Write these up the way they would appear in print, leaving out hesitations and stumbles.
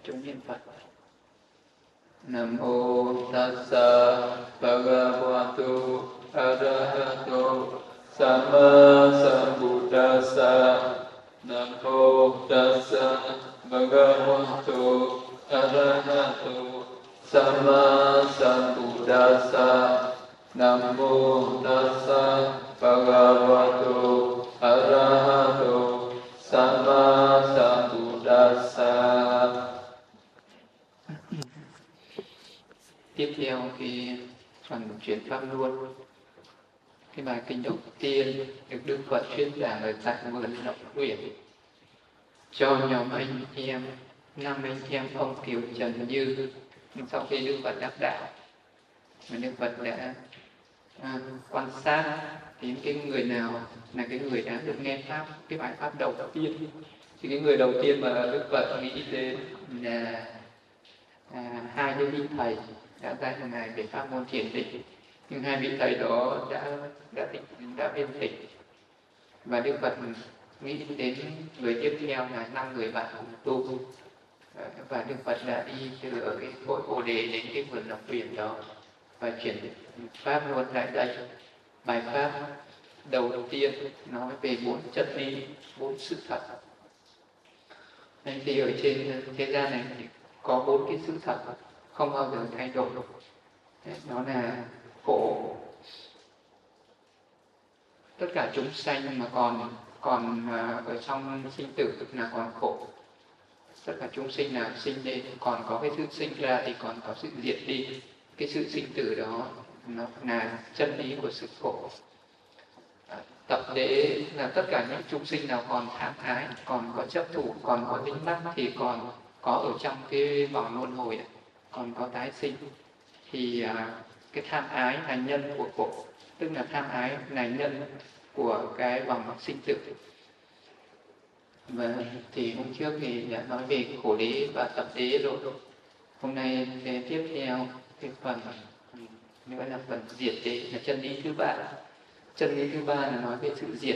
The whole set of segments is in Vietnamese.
chúng niệm Phật. Nam mô Tassa Bhagavato Arahato Samma Sambuddhassa. Nam mô Tassa Bhagavato Arahato Samma Sambuddhassa. Nam mô Tassa Bhagavato Arahato Samma Sambuddhassa. Tiếp theo cái phần chuyển pháp luân, cái bài kinh đầu tiên được Đức Phật thuyết giảng ở tại vườn Ngọc Uyển cho nhóm anh em, 5 anh em ông Kiều Trần Như. Sau khi Đức Phật đắc đạo, Đức Phật đã quan sát đến cái người nào là cái người đã được nghe pháp, cái bài pháp đầu tiên. Thì cái người đầu tiên mà Đức Phật nghĩ đến là hai cái vị thầy đã ra hàng ngày về pháp môn thiền định, nhưng hai vị thầy đó đã viên tịch, và Đức Phật nghĩ đến người tiếp theo là 5 người bạn cùng tu, và Đức Phật đã đi từ ở cái cội Bồ Đề đến cái vườn Ngọc Uyển đó và chuyển pháp luôn tại đây. Bài pháp đầu tiên nói về 4 chân lý, 4 sự thật. Nên thì ở trên thế gian này thì có 4 cái sự thật không bao giờ thay đổi. Đó là khổ. Tất cả chúng sanh mà còn ở trong sinh tử là còn khổ. Tất cả chúng sinh nào sinh lên còn có cái sự sinh ra thì còn có sự diệt đi. Cái sự sinh tử đó nó là chân lý của sự khổ. Tập đế là tất cả những chúng sinh nào còn tham ái, còn có chấp thủ, còn có dính mắc thì còn có ở trong cái vòng luân hồi, còn có tái sinh. Thì cái tham ái là nhân của khổ, tức là tham ái là nhân của cái vòng sinh tử. Và thì hôm trước thì đã nói về khổ đế và tập đế rồi. Hôm nay tiếp theo cái phần nữa là phần diệt đế, là chân lý thứ ba. Chân lý thứ ba là nói về sự diệt.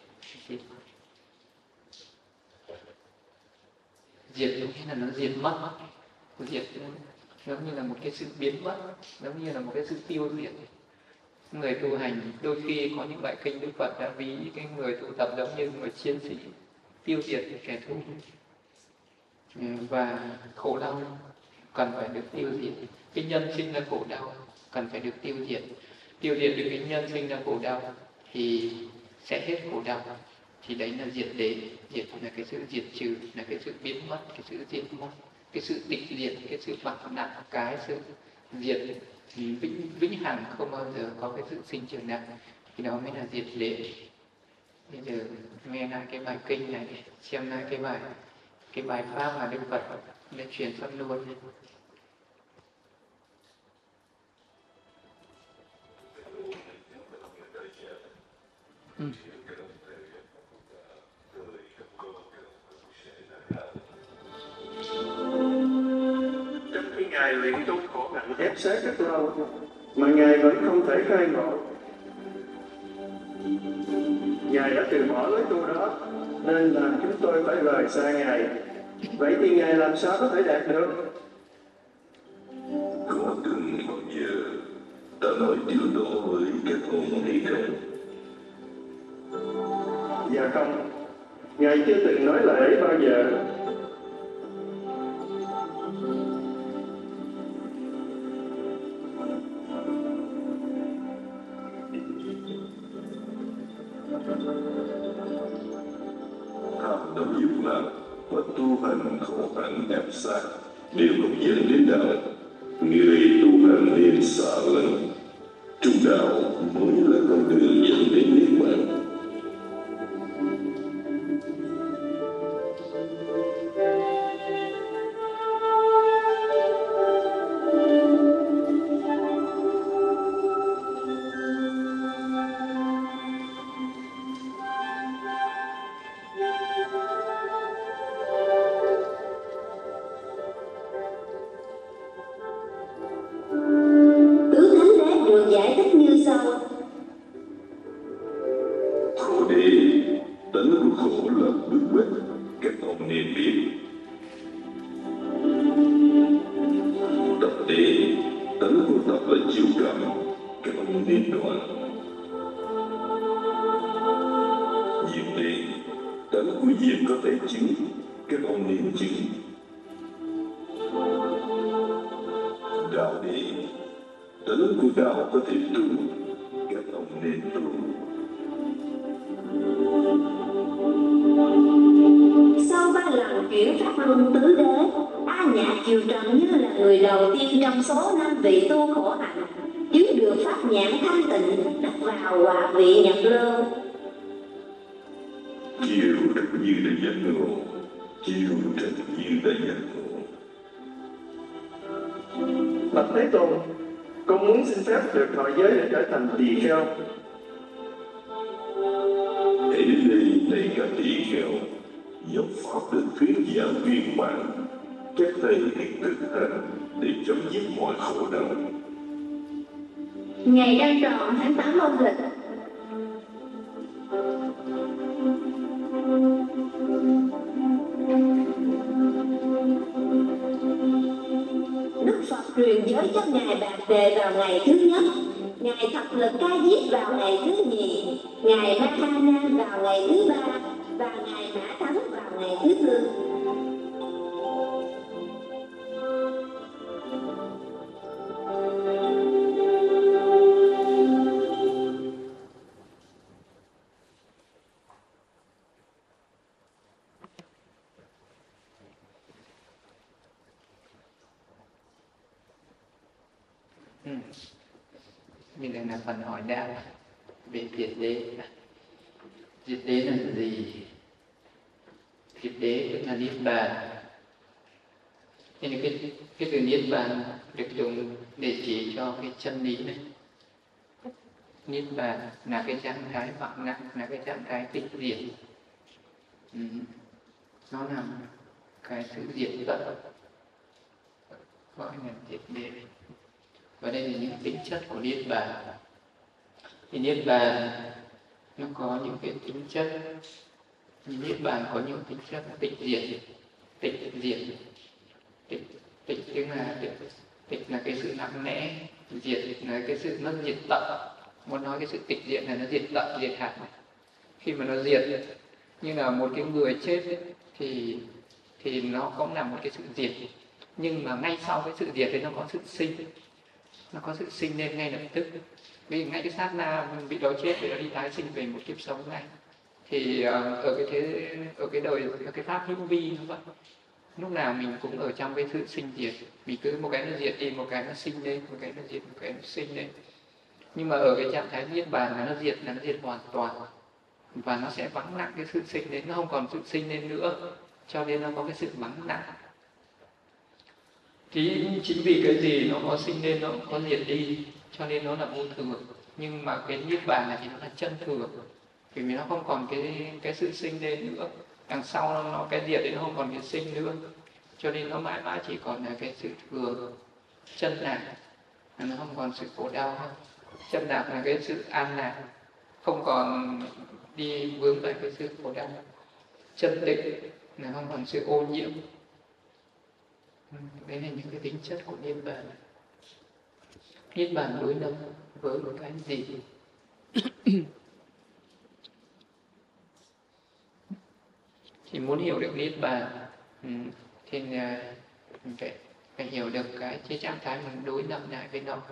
Diệt có nghĩa là nó diệt mất. Diệt giống như là một cái sự biến mất, giống như là một cái sự tiêu diệt. Người tu hành đôi khi có những bài kinh Đức Phật đã ví cái người tu tập giống như người chiến sĩ tiêu diệt kẻ thù. Và khổ đau cần phải được tiêu diệt. Cái nhân sinh ra khổ đau cần phải được tiêu diệt. Tiêu diệt được cái nhân sinh ra khổ đau thì sẽ hết khổ đau. Thì đấy là diệt đế. Diệt là cái sự diệt trừ, là cái sự biến mất, cái sự diệt mất, cái sự tịch diệt, cái sự bạc nặng, cái sự diệt vĩnh hằng, không bao giờ có cái sự sinh trưởng nào. Thì đó mới là diệt đế. Bây giờ nghe lại cái bài kinh này, xem lại cái bài pháp mà Đức Phật đã truyền pháp luôn. Trong khi Ngài luyện tu khổ hạnh ép sát rất lâu, mà Ngài vẫn không thể khai ngộ. Ngài đã từ bỏ lối tu đó, nên làm chúng tôi phải rời xa Ngài. Vậy thì Ngài làm sao có thể đạt được? Có cần bao giờ ta nói điều đó với các ông hay không? Dạ không, Ngài chưa từng nói lời ấy bao giờ. Tham đắm dục lạc và tu hành khổ hạnh ép sát đều không dẫn đến đạo. Người tu hành nên xa lánh. Trung đạo mới là con đường dẫn đến niết bàn. không nên đoạn. Diệt đế, tánh của diệt có thể chứng, các ông nên chứng. Đạo đế, tánh của đạo có thể tu, các ông nên tu. Sau 3 lần chuyển pháp luân tứ đế, A Nhạc Kiều Trần như là người đầu tiên trong số 5 vị tu khổ hạnh chứng được pháp nhãn thanh tịnh, đặt vào hòa vị nhập lơ. Kiều Trần Như đã giác ngộ, Kiều Trần Như đã giác ngộ. Bạch Thế Tôn, con muốn xin phép được thọ giới để trở thành tỳ kheo. Hãy đến đây này cả tỳ kheo, dòng pháp được thuyết giảng viên mãn, các thầy hãy thực hành để chấm dứt mọi khổ đau. Ngày đang tròn tháng 8 âm lịch, Đức Phật truyền giới cho Ngài Bạc Đề vào ngày thứ nhất, Ngài Thập Lực Ca Diếp vào ngày thứ nhì, Ngài Ma Ha Na vào ngày thứ ba và Ngài Mã Thắng vào ngày thứ tư. Bây giờ là phần hỏi đáp về diệt đế. Diệt đế là gì? Diệt đế tức là niết bàn. Thế nên cái từ niết bàn được dùng để chỉ cho cái chân lý này. Niết bàn là cái trạng thái vắng lặng, là cái trạng thái tịch diệt. Nó là cái sự diệt tận, gọi là diệt đế. Và đây là những tính chất của niết bàn. Thì niết bàn nó có những cái tính chất, niết bàn có những tính chất tịch diệt. Tịch diệt, tịch tức là tịch là cái sự nặng nẽ, diệt là cái sự nó diệt tận. Muốn nói cái sự tịch diệt là nó diệt tận, diệt hạt. Khi mà nó diệt như là một cái người chết ấy, thì nó cũng là một cái sự diệt. Nhưng mà ngay sau cái sự diệt thì nó có sự sinh. Nó có sự sinh lên ngay lập tức. Vì ngay cái sát na bị đó chết thì nó đi tái sinh về một kiếp sống ngay. Thì ở cái đời, ở cái pháp hữu vi nó vậy. Lúc nào mình cũng ở trong cái sự sinh diệt. Mình cứ một cái nó diệt đi, một cái nó sinh lên, một cái nó diệt, một cái nó sinh lên. Nhưng mà ở cái trạng thái niết bàn là nó diệt hoàn toàn. Và nó sẽ vắng lặng cái sự sinh lên, nó không còn sự sinh lên nữa. Cho nên nó có cái sự vắng lặng. Thì chính vì cái gì nó có sinh lên, nó có diệt đi, cho nên nó là vô thường. Nhưng mà cái niết bàn này thì nó là chân thường. Vì nó không còn cái sự sinh lên nữa. Đằng sau nó cái diệt thì nó không còn cái sinh nữa. Cho nên nó mãi mãi chỉ còn là cái sự thường. Chân lạc, nó không còn sự khổ đau nữa. Chân lạc là cái sự an lạc, không còn đi vướng phải cái sự khổ đau. Chân tịnh là không còn sự ô nhiễm. Đấy là những cái tính chất của niết bàn. Niết bàn đối lập với một cái gì? Thì muốn hiểu được niết bàn thì mình phải hiểu được cái trạng thái mình đối lập lại với nó.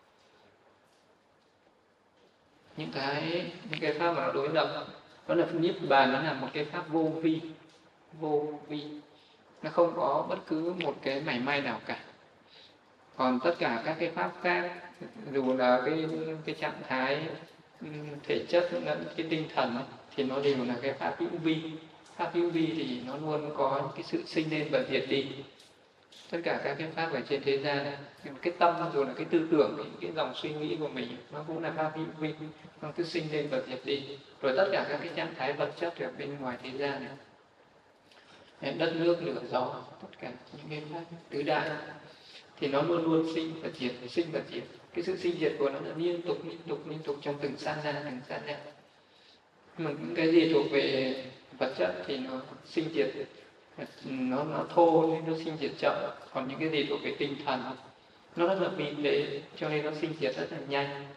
Những cái pháp mà nó đối lập, đó là niết bàn, nó là một cái pháp vô vi. Vô vi, nó không có bất cứ một cái mảy may nào cả. Còn tất cả các cái pháp khác, dù là cái trạng thái thể chất lẫn cái tinh thần ấy, thì nó đều là cái pháp hữu vi. Pháp hữu vi thì nó luôn có những cái sự sinh lên và diệt đi. Tất cả các cái pháp ở trên thế gian này, cái tâm rồi là cái tư tưởng, cái dòng suy nghĩ của mình, nó cũng là pháp hữu vi, nó cứ sinh lên và diệt đi. Rồi tất cả các cái trạng thái vật chất ở bên ngoài thế gian này, đất nước lửa gió, tất cả những cái pháp tứ đại thì nó luôn luôn sinh và diệt, sinh và diệt. Cái sự sinh diệt của nó là liên tục trong từng sát na. Mà cái gì thuộc về vật chất thì nó sinh diệt, nó thô nên nó sinh diệt chậm. Còn những cái gì thuộc về tinh thần nó rất là vi tế, cho nên nó sinh diệt rất là nhanh.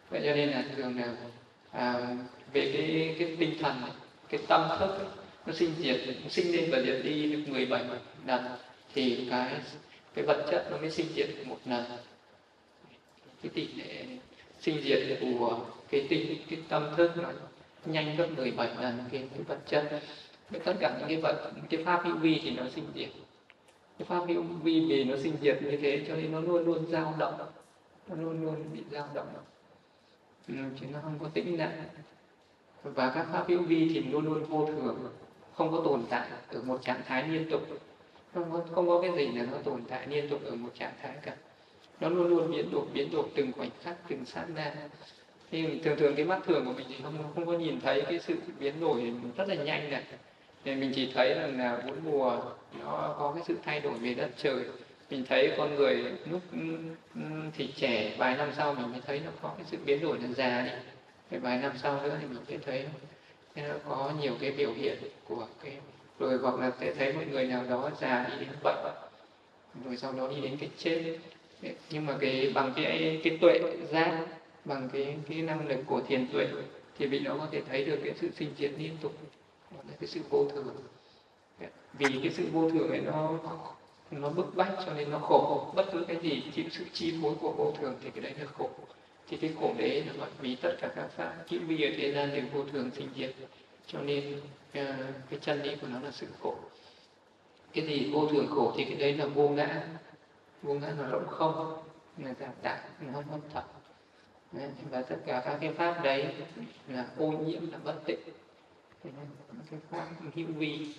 Vậy cho nên là thường là về cái tinh thần này, cái tâm thức ấy, nó sinh lên và diệt đi được 17 lần thì cái vật chất nó mới sinh diệt được một lần. Cái tỷ lệ sinh diệt của cái tâm thức nó nhanh gấp 17 lần cái vật chất. Tất cả những cái pháp hữu vi thì nó sinh diệt. Cái pháp hữu vi vì nó sinh diệt như thế cho nên nó luôn luôn dao động, nó luôn luôn bị dao động, chứ nó không có tĩnh lặng. Và các pháp hữu vi thì luôn luôn vô thường, không có tồn tại ở một trạng thái liên tục, không có cái gì là nó tồn tại liên tục ở một trạng thái cả. Nó luôn luôn biến đổi từng khoảnh khắc, từng sát na. Nhưng thường cái mắt thường của mình thì không có nhìn thấy cái sự biến đổi rất là nhanh này. Nên mình chỉ thấy là bốn mùa nó có cái sự thay đổi về đất trời. Mình thấy con người lúc thì trẻ, vài năm sau mình mới thấy nó có cái sự biến đổi là già đi. Rồi vài năm sau nữa thì mình sẽ thấy nó có nhiều cái biểu hiện của cái, rồi hoặc là sẽ thấy một người nào đó già đi đến bệnh, rồi sau đó đi đến cái chết. Nhưng mà bằng cái tuệ giác, bằng cái năng lực của thiền tuệ thì vị đó có thể thấy được cái sự sinh diệt liên tục, đó là cái sự vô thường. Vì cái sự vô thường ấy nó bức bách cho nên nó khổ. Bất cứ cái gì chịu sự chi phối của vô thường thì cái đấy là khổ. Thì cái khổ đấy là bởi vì tất cả các pháp hữu vi ở thế gian đều vô thường sinh diệt, cho nên cái chân lý của nó là sự khổ. Cái gì vô thường khổ thì cái đấy là vô ngã. Vô ngã là rỗng không, là giả tạm, là không thật. Và tất cả các cái pháp đấy là ô nhiễm, là bất tịnh. Cái pháp hữu vi.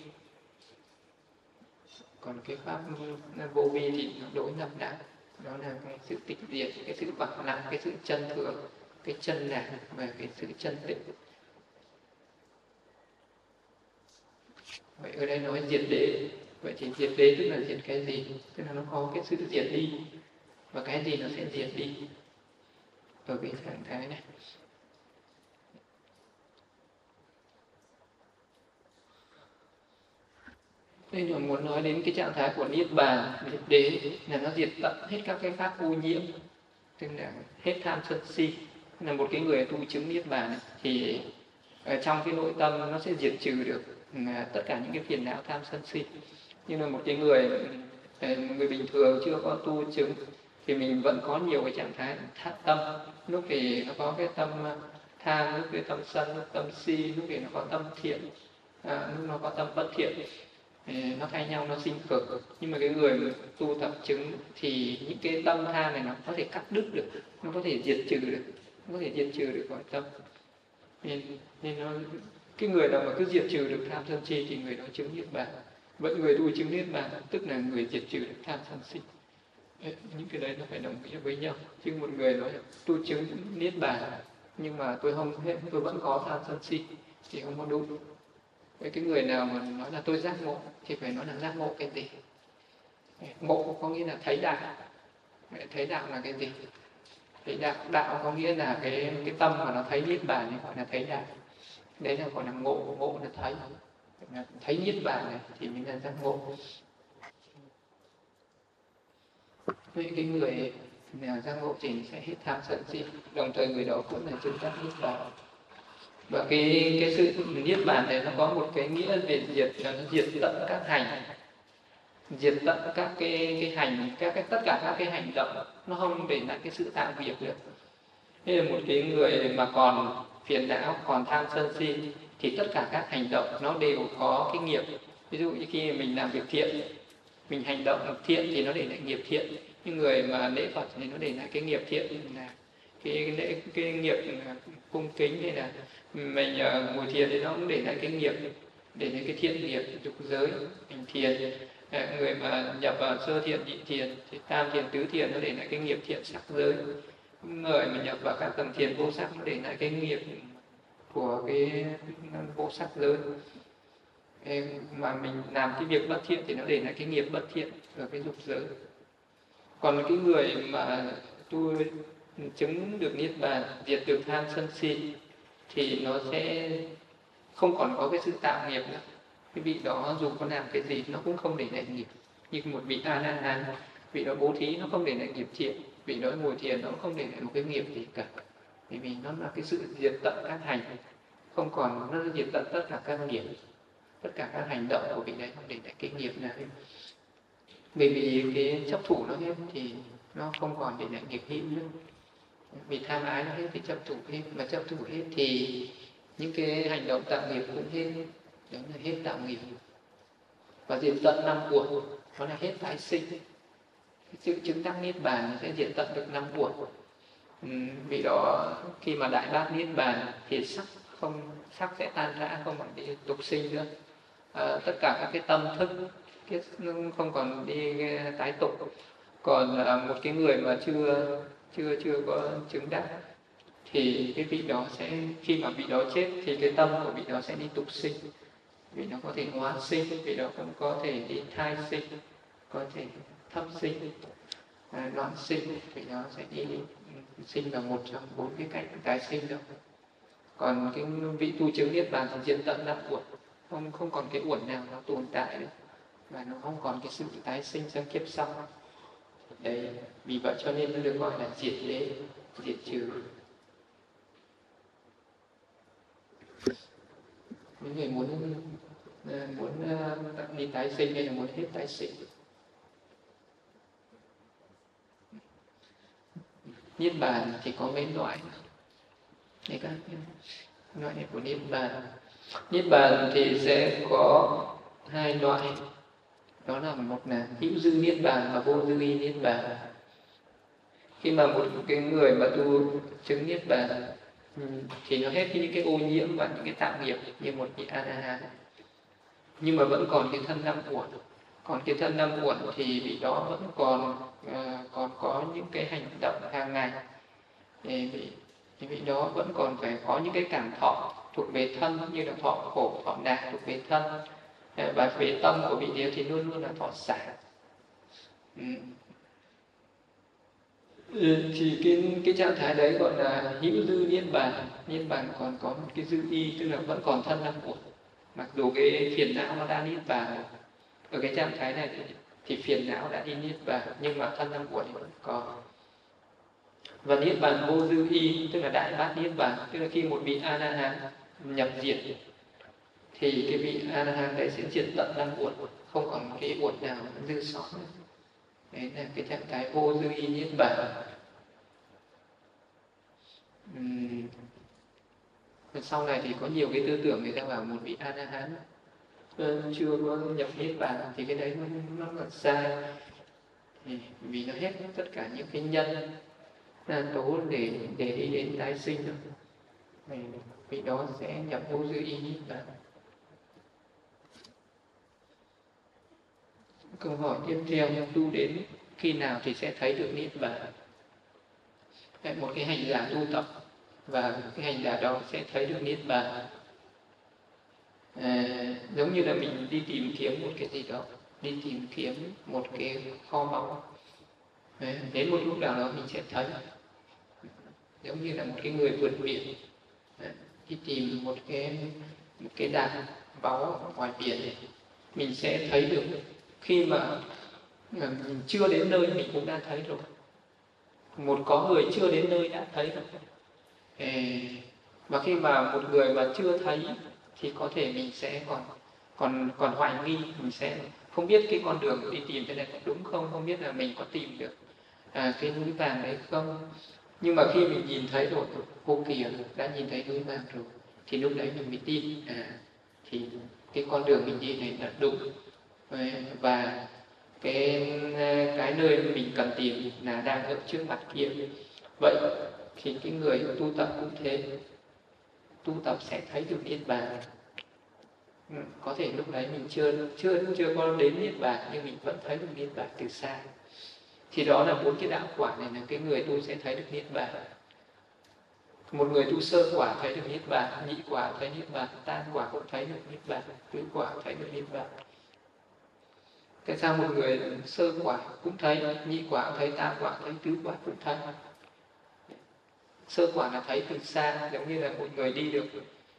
Còn cái pháp vô vi thì nó đối lập lại, đó là cái sự tịch diệt, cái sự vắng lặng, cái sự chân thường, cái chân lạc và cái sự chân tịnh. Vậy ở đây nói diệt đế. Vậy thì diệt đế tức là diệt cái gì? Tức là nó có cái sự diệt đi, và cái gì nó sẽ diệt đi ở cái trạng thái này. Đây là muốn nói đến cái trạng thái của Niết Bàn, diệt đế, là nó diệt tận hết các cái pháp ô nhiễm, tức là hết tham sân si. Là một cái người tu chứng Niết Bàn ấy, thì ở trong cái nội tâm nó sẽ diệt trừ được tất cả những cái phiền não tham sân si. Nhưng mà một cái người bình thường chưa có tu chứng thì mình vẫn có nhiều cái trạng thái tâm. Lúc thì nó có cái tâm tham, lúc cái tâm sân, lúc tâm si, lúc thì nó có tâm thiện, lúc nó có tâm bất thiện. Nó thay nhau, nó sinh khởi. Nhưng mà cái người tu tập chứng thì những cái tâm tham này nó có thể cắt đứt được, nó có thể diệt trừ được, nó có thể diệt trừ được khỏi tâm. Nên cái người nào mà cứ diệt trừ được tham sân si thì người đó chứng Niết Bàn. Vậy người tu chứng Niết Bàn tức là người diệt trừ được tham sân si. Những cái đấy nó phải đồng nghĩa với nhau. Chứ một người nói là tu chứng Niết Bàn nhưng mà tôi vẫn có tham sân si thì không có đúng. Với cái người nào mà nói là tôi giác ngộ thì phải nói là giác ngộ cái gì? Ngộ có nghĩa là thấy đạo. Thấy đạo là cái gì? Thấy đạo có nghĩa là cái tâm mà nó thấy Niết Bàn thì gọi là thấy đạo. Đấy là gọi là ngộ là thấy. Thấy Niết Bàn này thì mới là giác ngộ. Với cái người nào giác ngộ thì sẽ hết tham sân si, đồng thời người đó cũng là chứng đắc Niết Bàn. Và cái sự Niết Bàn này nó có một cái nghĩa về diệt, là nó diệt tận các hành, diệt tận các cái hành, tất cả các cái hành động, nó không để lại cái sự tạo nghiệp được. Thế là một cái người mà còn phiền não, còn tham sân si thì tất cả các hành động nó đều có cái nghiệp. Ví dụ như khi mình làm việc thiện, mình hành động thiện thì nó để lại nghiệp thiện. Nhưng người mà lễ Phật thì nó để lại cái nghiệp thiện, là cái nghiệp cung kính, hay là mình ngồi thiền thì nó cũng để lại cái nghiệp, để lại cái thiện nghiệp dục giới hành thiền. Người mà nhập vào sơ thiện, nhị thiền thì tam thiền, tứ thiền nó để lại cái nghiệp thiện sắc giới. Người mà nhập vào các tầng thiền vô sắc nó để lại cái nghiệp của cái vô sắc giới. Mà mình làm cái việc bất thiện thì nó để lại cái nghiệp bất thiện ở cái dục giới. Còn cái người mà tu chứng được Niết Bàn, diệt được tham sân si thì nó sẽ không còn có cái sự tạo nghiệp nữa. Cái vị đó dù có làm cái gì nó cũng không để lại nghiệp. Như một vị A-la-hán, vị đó bố thí nó không để lại nghiệp thiện, vị đó ngồi thiền nó cũng không để lại một cái nghiệp gì cả. bởi vì nó là cái sự diệt tận các hành, không còn, nó diệt tận tất cả các nghiệp, tất cả các hành động của vị đấy không để lại cái nghiệp nào. Bởi vì cái chấp thủ nó hết thì nó không còn để lại nghiệp hữu nữa. Vì tham ái nó hết thì chấp thủ hết, mà chấp thủ hết thì những cái hành động tạo nghiệp cũng hết, đó là hết tạo nghiệp. Và diệt tận năm uẩn, nó là hết tái sinh. Sự chứng đắc niết bàn sẽ diệt tận được năm uẩn. Vì đó khi mà đại bát niết bàn thì sắc sẽ tan rã, không còn đi tục sinh nữa. Tất cả các cái tâm thức không còn đi tái tục. Còn một cái người mà chưa có chứng đắc thì cái vị đó sẽ, khi mà vị đó chết thì cái tâm của vị đó sẽ đi tục sinh. Vị nó có thể hóa sinh, vị đó cũng có thể đi thai sinh, có thể thấp sinh, loạn sinh, vị đó sẽ đi sinh vào một trong 4 cái cảnh tái sinh đó. Còn cái vị tu chứng niết bàn thì diệt tận năm uẩn, không còn cái uẩn nào nó tồn tại nữa, và nó không còn cái sự tái sinh sang kiếp sau. Đấy, vì vậy cho nên nó được gọi là diệt đế, diệt trừ. Những người muốn đi tái sinh hay là muốn hết tái sinh. Niết bàn thì có mấy loại. Đấy, các loại này của niết bàn. Niết bàn thì sẽ có 2 loại. Đó là một là hữu dư niết bàn và vô dư y niết bàn. Khi mà một cái người mà tu chứng niết bàn thì nó hết những cái ô nhiễm và những cái tạo nghiệp như một vị A-la-hán, nhưng mà vẫn còn cái thân năm uẩn. Còn cái thân năm uẩn thì vị đó vẫn còn có những cái hành động hàng ngày, thì vị đó vẫn còn phải có những cái cảm thọ thuộc về thân, như là thọ khổ, thọ nạn thuộc về thân, và về tâm của vị đó thì luôn luôn là thọ xả. Thì cái trạng thái đấy gọi là hữu dư niết bàn. Niết bàn còn có một cái dư y, tức là vẫn còn thân năm uẩn, mặc dù cái phiền não nó đã niết bàn. Ở cái trạng thái này thì phiền não đã đi niết bàn, nhưng mà thân năm uẩn vẫn còn. Và niết bàn vô dư y, tức là đại bát niết bàn, tức là khi một vị A-la-hán nhập diệt thì cái vị A-la-hán đấy sẽ diệt tận năm uẩn, không còn cái uẩn nào dư sót nữa. Đấy là cái trạng thái vô dư y niết bàn. Sau này thì có nhiều cái tư tưởng người ta bảo một vị A-la-hán chưa có nhập niết bàn thì cái đấy nó là sai. Vì nó hết tất cả những cái nhân tố để đi đến tái sinh rồi. Vị đó sẽ nhập vô dư y niết bàn. Câu hỏi tiếp theo, tu đến khi nào thì sẽ thấy được niết bàn? Một cái hành giả tu tập và cái hành giả đó sẽ thấy được niết bàn. Giống như là mình đi tìm kiếm một cái gì đó, đi tìm kiếm một cái kho báu. Đến một lúc nào đó mình sẽ thấy. Giống như là một cái người vượt biển đi tìm một cái đàn báu ở ngoài biển này, mình sẽ thấy được. Khi mà mình chưa đến nơi mình cũng đã thấy rồi. Có người chưa đến nơi đã thấy rồi. Và khi mà một người mà chưa thấy thì có thể mình sẽ còn hoài nghi, mình sẽ không biết cái con đường đi tìm cái này có đúng không biết là mình có tìm được cái núi vàng đấy không. Nhưng mà khi mình nhìn thấy rồi, cô kìa đã nhìn thấy núi vàng rồi, thì lúc đấy mình mới tin thì cái con đường mình đi này là đúng, và cái nơi mình cần tìm là đang ở trước mặt kia. Vậy thì cái người tu tập cũng thế, tu tập sẽ thấy được niết bàn. Có thể lúc đấy mình chưa có đến niết bàn, nhưng mình vẫn thấy được niết bàn từ xa. Thì đó là 4 cái đạo quả này là cái người tu sẽ thấy được niết bàn. Một người tu sơ quả thấy được niết bàn, nhị quả thấy niết bàn, tam quả cũng thấy được niết bàn, tứ quả thấy được niết bàn. Tại sao một người sơ quả cũng thấy, nhị quả thấy, tam quả thấy, tứ quả cũng thấy? Sơ quả là thấy từ xa, giống như là một người đi được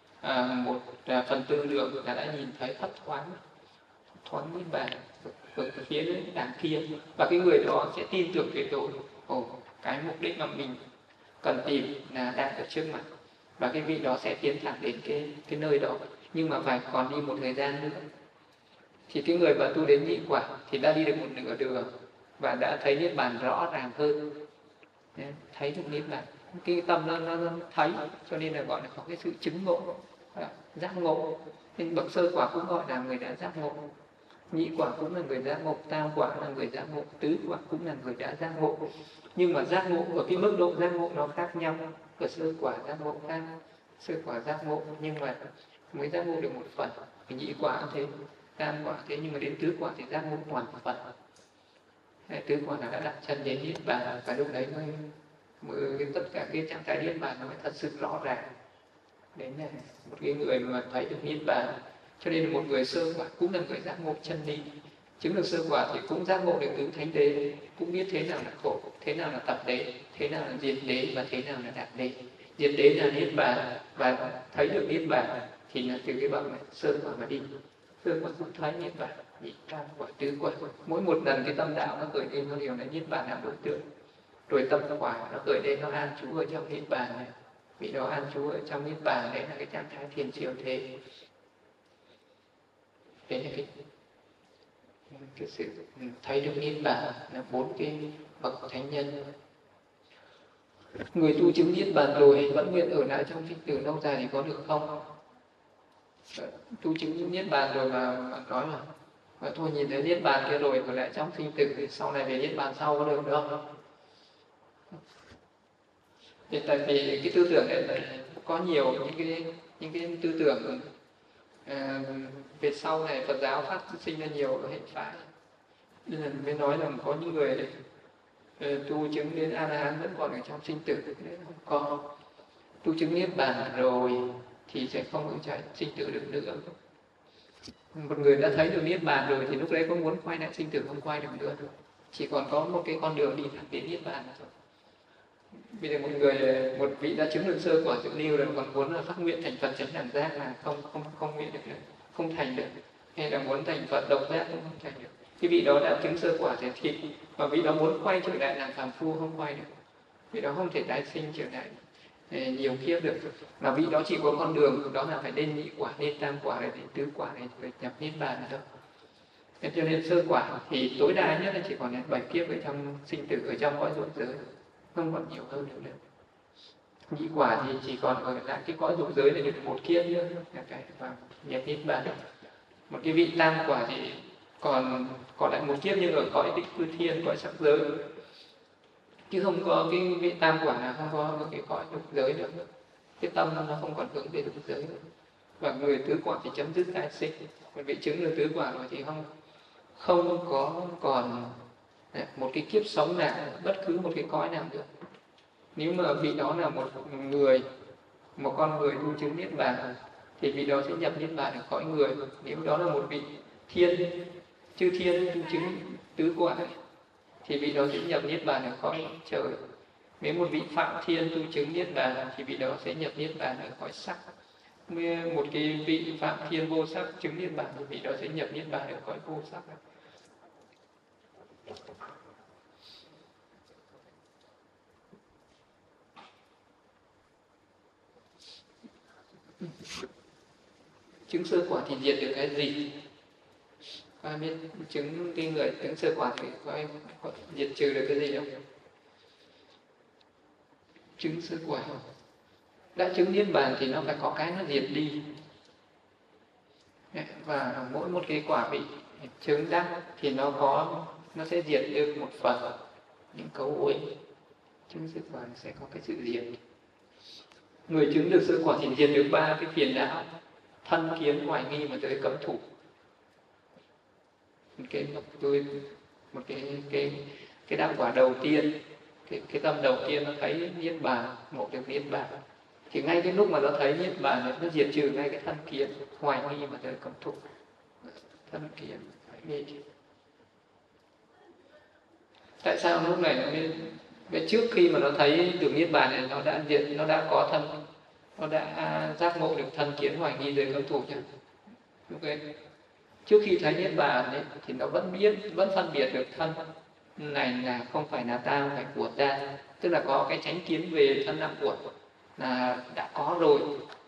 1/4 đường là đã nhìn thấy thấp thoáng niết bàn ở phía đằng kia, và cái người đó sẽ tin tưởng tuyệt đối cái mục đích mà mình cần tìm là đang ở trước mặt, và cái vị đó sẽ tiến thẳng đến cái nơi đó. Nhưng mà phải còn đi một thời gian nữa. Thì cái người mà tu đến nhị quả thì đã đi được một nửa đường và đã thấy niết bàn rõ ràng hơn, thấy được niết bàn, cái tâm nó thấy, cho nên là gọi là có cái sự chứng ngộ, giác ngộ. Nên bậc sơ quả cũng gọi là người đã giác ngộ, nhị quả cũng là người giác ngộ, tam quả là người giác ngộ, tứ quả cũng là người đã giác ngộ. Nhưng mà giác ngộ ở cái mức độ giác ngộ nó khác nhau. Ở sơ quả giác ngộ khác, sơ quả giác ngộ nhưng mà mới giác ngộ được một phần, nhị quả thế, tam quả thế, nhưng mà đến tứ quả thì giác ngộ hoàn phần. Tứ quả là đã đặt chân đến niết bàn, và lúc đấy mới tất cả cái trạng thái niết bàn nó mới thật sự rõ ràng. Đấy là một cái người mà thấy được niết bàn. Cho nên một người sơ quả cũng là người giác ngộ chân lý. Chứng được sơ quả thì cũng giác ngộ được tứ thánh đế, cũng biết thế nào là khổ, thế nào là tập đế, thế nào là diệt đế và thế nào là đạt đế. Diệt đế là niết bàn, và thấy được niết bàn thì là từ cái bậc này sơ quả mà đi. Sơ quả cũng thấy niết bàn, nhị tam quả, tứ quả. Mỗi một lần cái tâm đạo nó khởi lên nó đều là niết bàn làm đối tượng. Rồi tâm quả nó khởi lên, nó an trú ở trong niết bàn này. Vị đó an trú ở trong niết bàn, đấy là cái trạng thái thiền siêu thế. Đấy là cái sự thấy được niết bàn là 4 cái bậc thánh nhân. Người tu chứng niết bàn rồi vẫn nguyện ở lại trong sinh tử lâu dài thì có được không? Tu chứng niết bàn rồi mà nói mà thôi nhìn thấy niết bàn kia rồi ở lại trong sinh tử thì sau này về niết bàn sau có được không? Thì tại vì cái tư tưởng này là có nhiều những cái tư tưởng về sau này Phật giáo phát sinh ra nhiều hệ phái, nên là mới nói là có những người tu chứng đến A La Hán vẫn còn ở trong sinh tử. Đấy không có. Tu chứng niết bàn rồi thì sẽ không ở trong sinh tử được nữa. Một người đã thấy được niết bàn rồi thì lúc đấy có muốn quay lại sinh tử không quay được nữa, chỉ còn có một cái con đường đi thẳng đến niết bàn thôi. Bây giờ một vị đã chứng được sơ quả dự lưu rồi còn muốn là phát nguyện thành Phật chánh đẳng giác là không nguyện được nữa, không thành được. Hay là muốn thành Phật độc giác cũng không thành được. Cái vị đó đã chứng sơ quả thế thì mà vị đó muốn quay trở lại làm phàm phu không quay được. Vị đó không thể tái sinh trở lại nhiều kiếp được. Mà vị đó chỉ có con đường đó là phải lên nhị quả, lên tam quả, lên tứ quả này phải nhập niết bàn thôi. Thế cho nên sơ quả thì tối đa nhất là chỉ còn 7 kiếp ở trong sinh tử, ở trong cõi dục giới, không còn nhiều hơn được nữa. Nhị quả thì chỉ còn ở lại cái cõi dục giới này được 1 kiếp nữa là cái vào nhập niết bàn. Một cái vị tam quả thì còn lại 1 kiếp nhưng ở cõi tịnh cư thiên, cõi sắc giới, chứ không có cái vị tam quả nào không có cái cõi dục giới nữa. Cái tâm nó không còn hướng về dục giới nữa. Và người tứ quả thì chấm dứt tái sinh. Còn vị chứng được tứ quả rồi thì không có còn một cái kiếp sống nào, bất cứ một cái cõi nào nữa. Nếu mà vị đó là một con người tu chứng niết bàn thì vị đó sẽ nhập niết bàn ở cõi người. Nếu đó là một vị chư thiên tu chứng tứ quả thì vị đó sẽ nhập niết bàn ở cõi trời. Nếu một vị phạm thiên tu chứng niết bàn thì vị đó sẽ nhập niết bàn ở cõi sắc. Một cái vị phạm thiên vô sắc chứng niết bàn thì vị đó sẽ nhập niết bàn ở cõi vô sắc. Chứng sơ quả thì diệt được cái gì? Có ai biết chứng cái người chứng sơ quả thì có diệt trừ được cái gì không? Chứng sơ quả đã chứng niết bàn thì nó phải có cái nó diệt đi. Và mỗi một cái quả vị chứng đắc thì nó sẽ diệt được một phần những cấu uế. Chứng sơ quả sẽ có cái sự diệt. Người chứng được sơ quả thì diệt được 3 cái phiền não: thân kiến, hoài nghi mà tới cấm thủ. Một cái đạo quả đầu tiên, cái tâm đầu tiên nó thấy niết bàn, ngộ được niết bàn, thì ngay cái lúc mà nó thấy niết bàn nó diệt trừ ngay cái thân kiến, hoài nghi mà tới cấm thủ. Thân kiến, hoài nghi. Tại sao lúc này nó mới trước khi mà nó thấy được niết bàn này nó đã diệt, nó đã có thân, nó đã giác ngộ được thân kiến, hoài nghi tới cấm thủ chưa? Lúc ấy trước khi thấy niết bàn ấy, thì nó vẫn phân biệt được thân này là không phải là ta, không phải của ta, tức là có cái chánh kiến về thân năm uẩn là đã có rồi,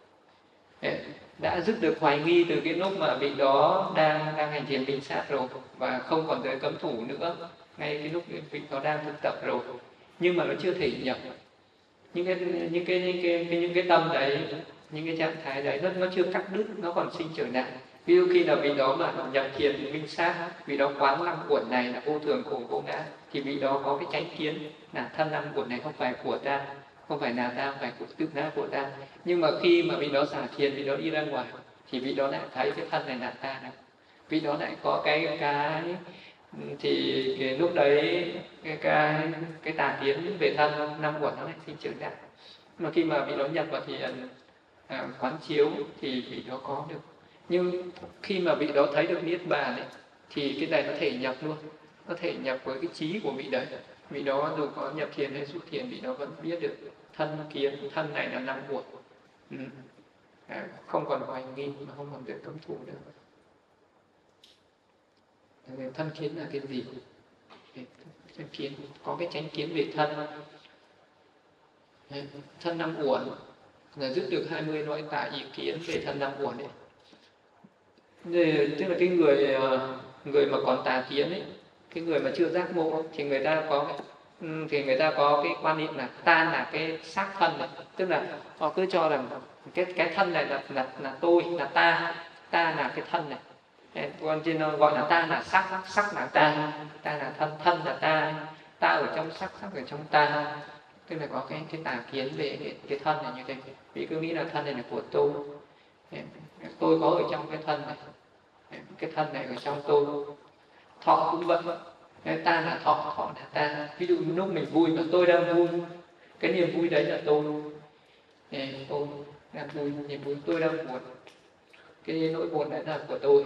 đã dứt được hoài nghi từ cái lúc mà vị đó đang hành thiền minh sát rồi và không còn tới cấm thủ nữa, ngay cái lúc vị đó đang thực tập rồi, nhưng mà nó chưa thể nhập những cái tâm đấy, những cái trạng thái đấy nó chưa cắt đứt, nó còn sinh trở lại. Ví dụ khi nào vị đó mà nhập thiền minh sát, vị đó quán năm uẩn này là vô thường khổ vô ngã, thì vị đó có cái chánh kiến là thân năm uẩn này không phải của ta, không phải là ta, không phải của tự ngã của ta. Nhưng mà khi mà vị đó xả thiền, vị đó đi ra ngoài thì vị đó lại thấy cái thân này là ta này, vị đó lại có cái thì cái lúc đấy cái tà kiến về thân năm uẩn nó lại sinh trưởng lại. Mà khi mà vị đó nhập vào thì quán chiếu thì vị đó có được. Nhưng khi mà vị đó thấy được niết bàn ấy, thì cái này nó thể nhập luôn, nó thể nhập với cái trí của vị đấy. Vị đó dù có nhập thiền hay xuất thiền, vị đó vẫn biết được thân kiến, thân này là năm uẩn, không còn hoài nghi mà không còn được cấm thủ nữa. Thân kiến là cái gì? Thân kiến có cái chánh kiến về thân. Thân năm uẩn là dứt được 20 loại tà ý kiến về thân năm uẩn đấy. Tức là cái người mà còn tà kiến ấy, cái người mà chưa giác ngộ thì người ta có cái quan niệm là ta là cái xác thân này, tức là họ cứ cho rằng cái thân này là tôi, là ta là cái thân này. Còn trên nó gọi là ta là sắc là ta là thân là ta ở trong sắc ở trong ta, tức là có cái tà kiến về cái thân này như thế. Vì cứ nghĩ là thân này là của tôi có ở trong cái thân này, cái thân này ở trong tôi. Thọ cũng vậy, ta là thọ là ta. Ví dụ lúc mình vui mà tôi đang vui, cái niềm vui đấy là tôi đang vui, niềm vui. Tôi đang buồn, cái nỗi buồn đấy là của tôi.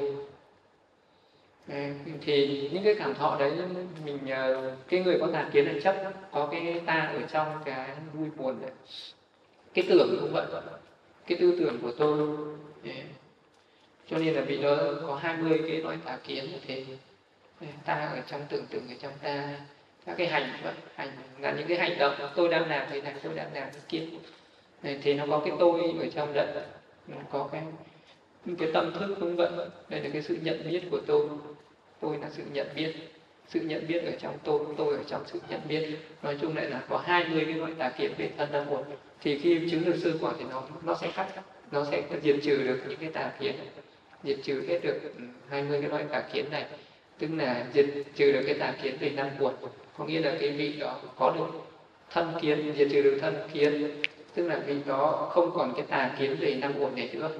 Thì những cái cảm thọ đấy mình, cái người có tà kiến là chấp có cái ta ở trong cái vui buồn đấy. Cái tưởng cũng vậy, cái tư tưởng của tôi. Cho nên là vì nó có 20 cái loại tà kiến như thế. Ta ở trong tưởng tượng ở trong ta. Các cái hành vậy, hành là những cái hành động tôi đang làm thế này, tôi đang làm cái kia. Thì nó có cái tôi ở trong đấy, có cái tâm thức cũng vậy. Đây là cái sự nhận biết của tôi. Tôi là sự nhận biết ở trong tôi ở trong sự nhận biết. Nói chung lại là có 20 cái loại tà kiến về thân năm uẩn. Thì khi chứng được sơ quả thì nó sẽ cắt, nó sẽ diệt trừ được những cái tà kiến, diệt trừ hết được 20 cái loại tà kiến này. Tức là diệt trừ được cái tà kiến về năm uẩn, có nghĩa là cái vị đó có được thân kiến, diệt trừ được thân kiến, tức là vị đó không còn cái tà kiến về năm uẩn này nữa.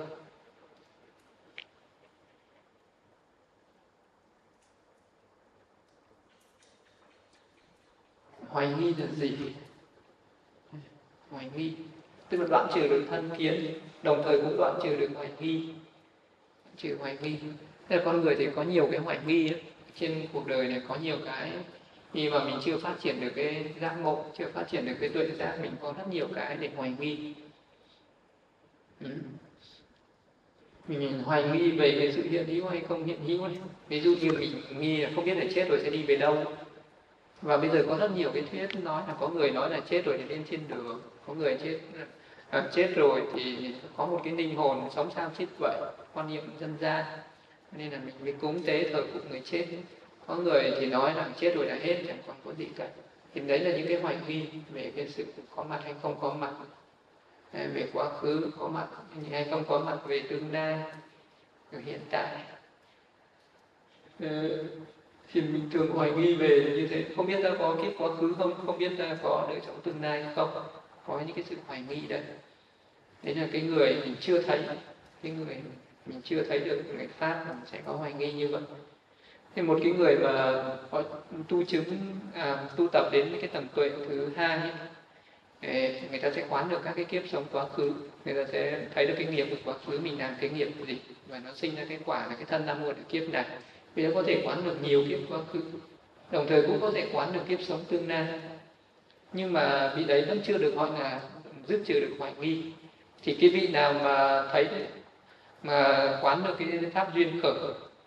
Hoài nghi là gì? Hoài nghi tức là đoạn trừ được thân kiến, đồng thời cũng đoạn trừ được hoài nghi. Trừ hoài nghi, tức là con người thì có nhiều cái hoài nghi ấy. Trên cuộc đời này có nhiều cái khi mà mình chưa phát triển được cái giác ngộ, chưa phát triển được cái tuệ giác, mình có rất nhiều cái để hoài nghi. Mình hoài nghi về cái sự hiện hữu hay không hiện hữu ấy. Ví dụ như mình nghi là không biết là chết rồi sẽ đi về đâu. Và bây giờ có rất nhiều cái thuyết nói là có người nói là chết rồi thì lên trên đường, có người chết rồi thì có một cái linh hồn sống sao chết vậy, quan niệm dân gian, nên là mình mới cúng tế thờ phụng người chết. Có người thì nói là chết rồi là hết, chẳng còn có gì cả. Thì đấy là những cái hoài nghi về cái sự có mặt hay không có mặt, về quá khứ có mặt hay không có mặt, về tương lai, về hiện tại. Thì mình thường hoài nghi về như thế, không biết ta có kiếp quá khứ không biết ta có đời sống tương lai không, có những cái sự hoài nghi đấy. Đấy là cái người mình chưa thấy, cái người mình chưa thấy được người Pháp mình sẽ có hoài nghi như vậy. Thì một cái người mà có tu tập đến cái tầng tuệ thứ 2 ấy, người ta sẽ quán được các cái kiếp sống quá khứ, người ta sẽ thấy được cái nghiệp của quá khứ mình làm cái nghiệp gì và nó sinh ra cái quả là cái thân năm muộn kiếp này. Vì nó có thể quán được nhiều kiếp quá khứ, đồng thời cũng có thể quán được kiếp sống tương lai. Nhưng mà vị đấy vẫn chưa được gọi là dứt trừ được hoài nghi. Thì cái vị nào mà thấy mà quán được cái pháp duyên khởi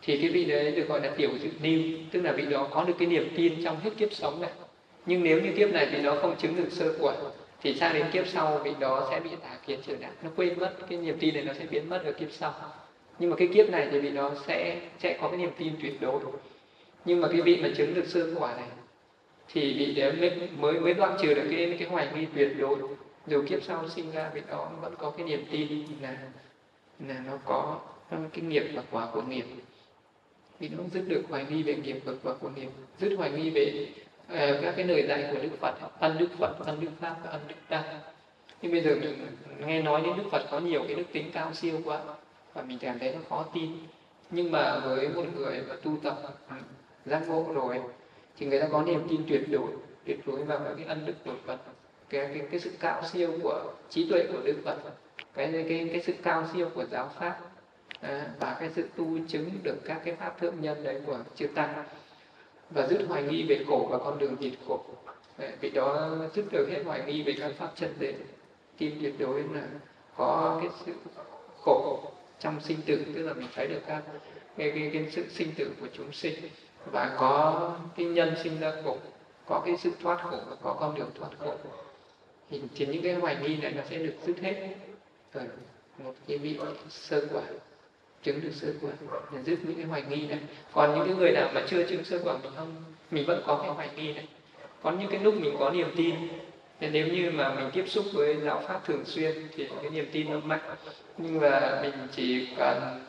thì cái vị đấy được gọi là tiểu dự niu, tức là vị đó có được cái niềm tin trong hết kiếp sống này. Nhưng nếu như kiếp này vị đó không chứng được sơ quả thì sang đến kiếp sau vị đó sẽ bị tà kiến trở nạn, nó quên mất cái niềm tin này, nó sẽ biến mất ở kiếp sau. Nhưng mà cái kiếp này thì vị đó sẽ có cái niềm tin tuyệt đối. Nhưng mà cái vị mà chứng được sơ quả này thì vị đấy mới đoạn trừ được cái hoài nghi tuyệt đối. Dù kiếp sau sinh ra vị đó vẫn có cái niềm tin là nó có cái nghiệp và quả của nghiệp. Vì nó dứt được hoài nghi về nghiệp và quả của nghiệp, dứt hoài nghi về các cái lời dạy của Đức Phật, ân Đức Phật, ân Đức Pháp và ân Đức Tăng. Nhưng bây giờ mình nghe nói đến Đức Phật có nhiều cái đức tính cao siêu quá và mình cảm thấy nó khó tin. Nhưng mà với một người mà tu tập giác ngộ rồi thì người ta có niềm tin tuyệt đối vào cái ân đức của Phật, cái sự cao siêu của trí tuệ của Đức Phật, cái sự cao siêu của giáo pháp, và cái sự tu chứng được các cái pháp thượng nhân đấy của chư tăng, và dứt hoài nghi về khổ và con đường diệt khổ. Vì đó dứt được hết hoài nghi về các pháp chân đế, tin tuyệt đối là có cái sự khổ trong sinh tử, tức là mình thấy được các cái sự sinh tử của chúng sinh, và có cái nhân sinh ra khổ, có cái sự thoát khổ và có con đường thoát khổ. Thì những cái hoài nghi này nó sẽ được dứt hết ở một cái vị sơ quả, chứng được sơ quả để dứt những cái hoài nghi này. Còn những cái người nào mà chưa chứng sơ quả mình vẫn có cái hoài nghi này. Có những cái lúc mình có niềm tin, nên nếu như mà mình tiếp xúc với giáo pháp thường xuyên thì cái niềm tin nó mạnh. Nhưng mà mình chỉ cần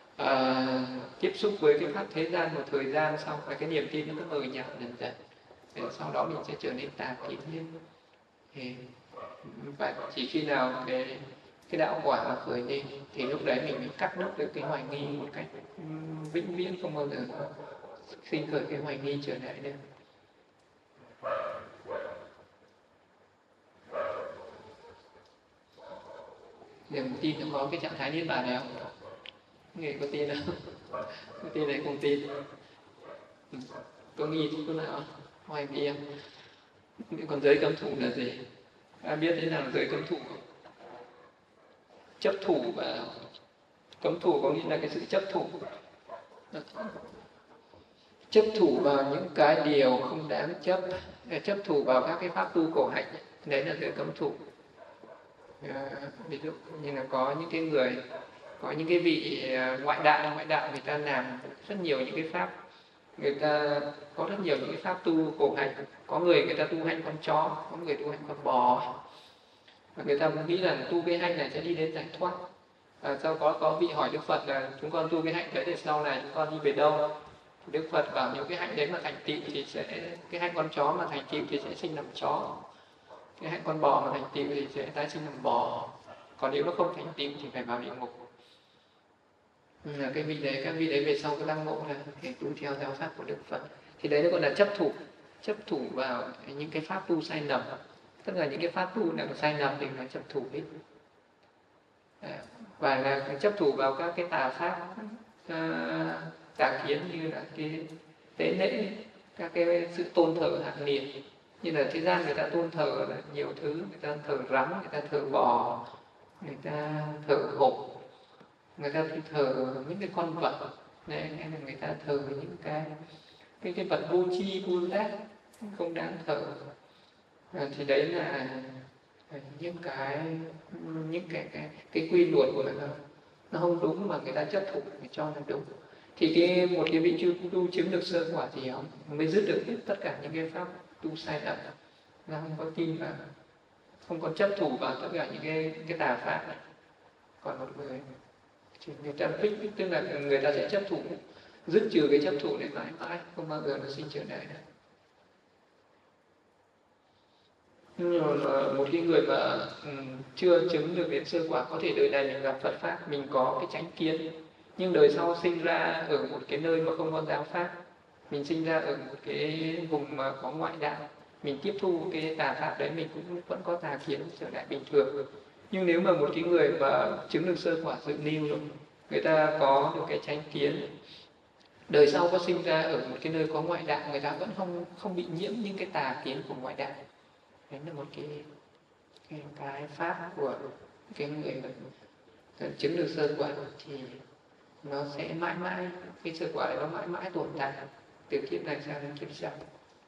tiếp xúc với cái pháp thế gian một thời gian xong là cái niềm tin nó cứ mờ nhạt dần dần, sau đó mình sẽ trở nên tà kiến lên. Và chỉ khi nào cái đạo quả mà khởi lên thì lúc đấy mình mới cắt đứt được cái hoài nghi một cách vĩnh viễn, không bao giờ sinh khởi cái hoài nghi trở lại nữa. Niềm tin nó có cái trạng thái niết bàn này không? Người có tin không? Có tin này không tin? Có nghi chút nào? Hoài nghi không? Còn giới cấm thủ là gì? Ai biết thế nào là giới cấm thủ không? Chấp thủ và cấm thủ có nghĩa là cái sự chấp thủ. Chấp thủ vào những cái điều không đáng chấp, chấp thủ vào các cái pháp tu khổ hạnh, đấy là giới cấm thủ. Ví dụ như là có những cái người, có những cái vị ngoại đạo người ta làm rất nhiều những cái pháp, người ta có rất nhiều những cái pháp tu khổ hạnh. Có người ta tu hạnh con chó, có người tu hạnh con bò, và người ta nghĩ rằng tu cái hạnh này sẽ đi đến giải thoát. Sau có vị hỏi Đức Phật là chúng con tu cái hạnh đấy thì sau này chúng con đi về đâu? Đức Phật bảo nếu cái hạnh đấy mà thành tựu thì sẽ, cái hạnh con chó mà thành tựu thì sẽ sinh làm chó, cái hạnh con bò mà thành tựu thì sẽ tái sinh làm bò, còn nếu nó không thành tựu thì phải vào địa ngục. Là cái vị đấy, các vị đấy về sau cái lăng ngộ là phải tu theo giáo pháp của Đức Phật. Thì đấy nó gọi là chấp thủ vào những cái pháp tu sai lầm, tức là những cái pháp tu nào sai lầm thì nó chấp thủ đi. Và là chấp thủ vào các cái tà pháp tà kiến, như là cái tế lễ, các cái sự tôn thờ hạng niệm. Như là thế gian người ta tôn thờ là nhiều thứ, người ta thờ rắn, người ta thờ bò, người ta thờ hổ, người ta thờ những cái con vật này, hay là người ta thờ những cái vật vô tri vô giác không đáng thờ. Thì đấy là những cái quy luật của nó không đúng mà người ta chấp thủ để cho là đúng. Thì một cái vị tu chứng được sơ quả thì ông mới dứt được hết tất cả những cái pháp tu sai lầm, nó không có tin vào, không có chấp thủ vào tất cả những cái tà pháp này. Còn một người ta thích, tức là người ta sẽ chấp thủ, dứt trừ cái chấp thủ này mãi mãi, không bao giờ nó sinh trở lại nữa. Nhưng mà một cái người mà chưa chứng được đến sơ quả, có thể đời này mình gặp Phật pháp, mình có cái chánh kiến, nhưng đời sau sinh ra ở một cái nơi mà không có giáo pháp, mình sinh ra ở một cái vùng mà có ngoại đạo, mình tiếp thu cái tà pháp đấy, mình cũng vẫn có tà kiến trở lại bình thường. Nhưng nếu mà một cái người mà chứng được sơ quả dự niu rồi, người ta có được cái chánh kiến, đời sau có sinh ra ở một cái nơi có ngoại đạo, người ta vẫn không bị nhiễm những cái tà kiến của ngoại đạo. Đấy là một cái pháp của cái người mà chứng được sơ quả. Thì nó sẽ mãi mãi, cái sự quả này nó mãi mãi tồn tại từ kiếp này sang đến kiếp sau.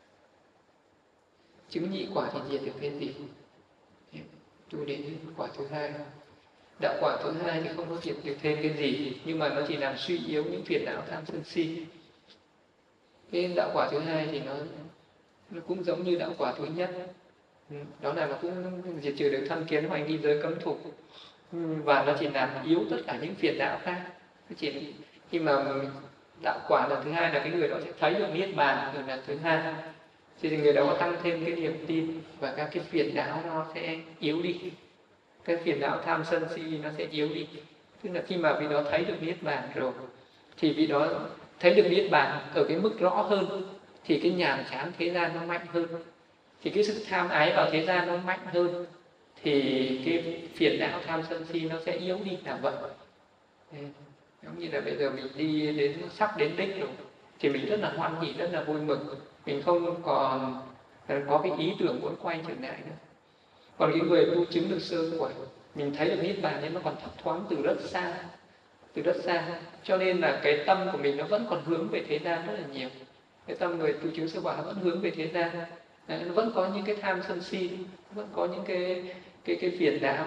Chứng nhị quả thì diệt được cái gì? Tu đến quả thứ hai. Đạo quả thứ hai thì không có diệt được thêm cái gì, nhưng mà nó chỉ làm suy yếu những phiền não tham sân si. Cái đạo quả thứ hai thì nó cũng giống như đạo quả thứ nhất, đó là nó cũng diệt trừ được thân kiến hoài nghi giới cấm thủ, và nó chỉ làm yếu tất cả những phiền não khác. Chỉ khi mà đạo quả lần thứ hai là cái người đó sẽ thấy được niết bàn rồi lần thứ hai, thì người đó có tăng thêm cái niềm tin và các cái phiền não nó sẽ yếu đi, cái phiền não tham sân si nó sẽ yếu đi. Tức là khi mà vị đó thấy được niết bàn rồi thì vị đó thấy được niết bàn ở cái mức rõ hơn, thì cái nhàm chán thế gian nó mạnh hơn, thì cái sự tham ái vào thế gian nó mạnh hơn, thì cái phiền não tham sân si nó sẽ yếu đi là vậy. Giống như là bây giờ mình đi đến sắp đến đích rồi thì mình rất là hoan hỉ, rất là vui mừng, mình không còn có cái ý tưởng muốn quay trở lại nữa. Còn cái người tu chứng được sơ quả, mình thấy được niết bàn nhưng nó còn thấp thoáng từ rất xa, cho nên là cái tâm của mình nó vẫn còn hướng về thế gian rất là nhiều. Cái tâm người tu chứng sơ quả nó vẫn hướng về thế gian, nó vẫn có những cái tham sân si, vẫn có những cái phiền não,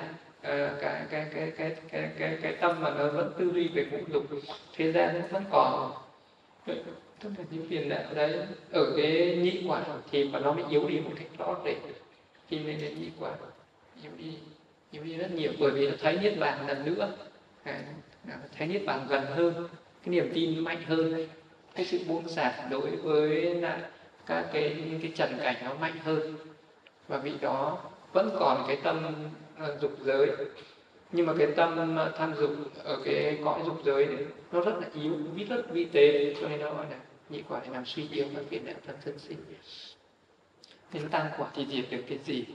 cái tâm mà nó vẫn tư duy về ngũ dục thế gian nó vẫn còn. Tức là những phiền não đấy ở cái nhị quả thì mà nó mới yếu đi một cách rõ rệt. Khi lên đến nhị quả yếu đi rất nhiều, bởi vì nó thấy niết bàn lần nữa, thấy niết bàn gần hơn, cái niềm tin mạnh hơn, cái sự buông xả đối với các cái trần cảnh nó mạnh hơn. Và vị đó vẫn còn cái tâm dục giới, nhưng mà cái tâm tham dục ở cái cõi dục giới đấy nó rất là yếu, rất vi tế, cho nên nó gọi là nhị quả để làm suy yếu các phiền não tham sân si. Đến tam quả thì diệt được cái gì?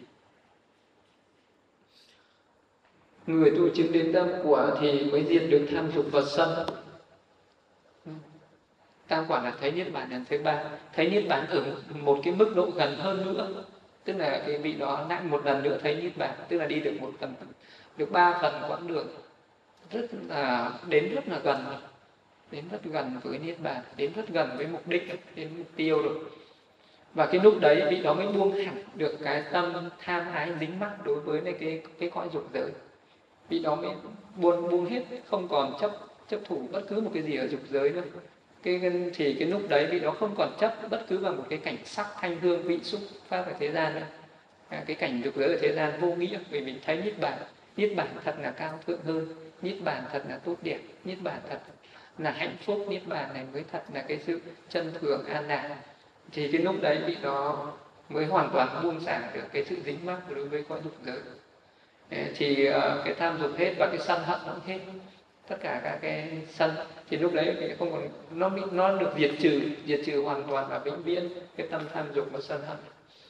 Người tu chứng đến tam quả thì mới diệt được tham dục và sân. Tam quả là thấy niết bàn lần thứ ba, thấy niết bàn ở một cái mức độ gần hơn nữa, tức là cái vị đó lại một lần nữa thấy niết bàn, tức là đi được một phần, được 3 phần quãng đường, đến rất là gần với niết bàn, đến rất gần với mục đích, đến mục tiêu rồi. Và cái lúc đấy vị đó mới buông hẳn được cái tâm tham ái dính mắc đối với cái cõi dục giới. Vị đó mới buông hết, không còn chấp thủ bất cứ một cái gì ở dục giới nữa. Thì cái lúc đấy vị đó không còn chấp bất cứ vào một cái cảnh sắc thanh hương vị xúc pháp ở thế gian nữa. Cái cảnh dục giới ở thế gian vô nghĩa, vì mình thấy niết bàn thật là cao thượng hơn, niết bàn thật là tốt đẹp, niết bàn thật là hạnh phúc, niết bàn này mới thật là cái sự chân thường an lạc. Thì cái lúc đấy vị đó mới hoàn toàn buông xả được cái sự dính mắc đối với cõi dục giới. Thì cái tham dục hết và cái sân hận nó cũng hết, tất cả các cái sân, thì lúc đấy thì không còn, nó được diệt trừ hoàn toàn và vĩnh viễn cái tâm tham dục và sân hận.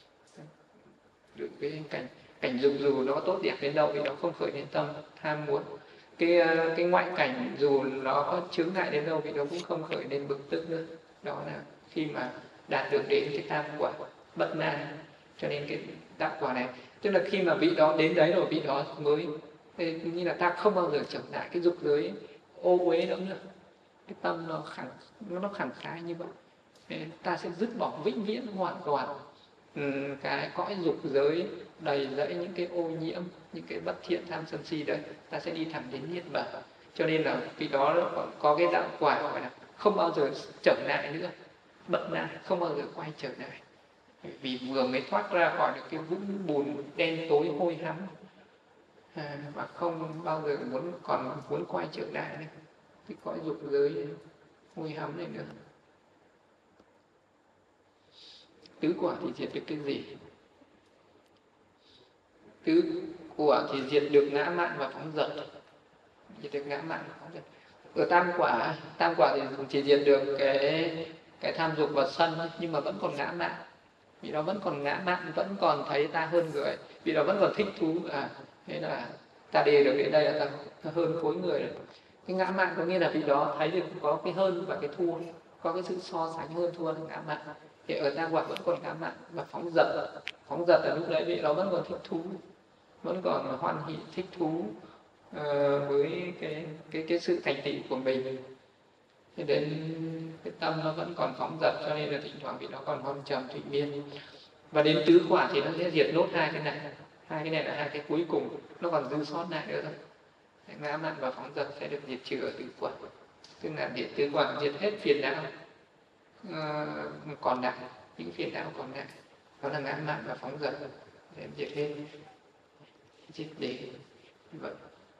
Được cái cảnh dục dù nó tốt đẹp đến đâu thì nó không khởi đến tâm tham muốn. Cái ngoại cảnh dù nó có chướng ngại đến đâu thì nó cũng không khởi lên bực tức nữa. Đó là khi mà đạt được đến cái tam quả bất na. Cho nên cái đạo quả này, tức là khi mà vị đó đến đấy rồi, vị đó mới như là ta không bao giờ trở lại cái dục giới ô uế nữa. Cái tâm nó khẳng khái như vậy, ta sẽ dứt bỏ vĩnh viễn hoàn toàn cái cõi dục giới đầy rẫy những cái ô nhiễm, những cái bất thiện tham sân si đấy, ta sẽ đi thẳng đến niết bàn. Cho nên là vị đó có cái đạo quả gọi là không bao giờ trở lại nữa, bất na, không bao giờ quay trở lại, vì vừa mới thoát ra khỏi được cái vũng bùn đen tối hôi hám, và không bao giờ muốn quay trở lại nữa cái cõi dục giới hôi hám này nữa. Tứ quả thì diệt được cái gì? Tứ quả thì diệt được ngã mạn và phóng dật. Diệt được ngã mạn và phóng dật. Ở tam quả thì chỉ diệt được cái tham dục và sân, nhưng mà vẫn còn ngã mạn. Vì đó vẫn còn ngã mạn, vẫn còn thấy ta hơn người, vì đó vẫn còn thích thú, thế là ta đi được đến đây là ta hơn khối người rồi. Cái ngã mạn có nghĩa là vì đó thấy được có cái hơn và cái thua, có cái sự so sánh hơn thua là ngã mạn. Thì ở tam quả vẫn còn ngã mạn và phóng dật là lúc đấy vị đó vẫn còn thích thú, vẫn còn hoan hỷ thích thú, với cái sự thành tựu của mình. Cho đến cái tâm nó vẫn còn phóng dật, cho nên là thỉnh thoảng vì nó còn âm trầm thủy miên. Và đến tứ quả thì nó sẽ diệt nốt hai cái này. Hai cái này là hai cái cuối cùng, nó còn dư sót lại nữa thôi. Ngã mạn và phóng dật sẽ được diệt trừ ở tứ quả. Tức là diệt tứ quả diệt hết phiền não còn lại, những phiền não còn lại, đó là ngã mạn và phóng dật để diệt hết, diệt để vậy.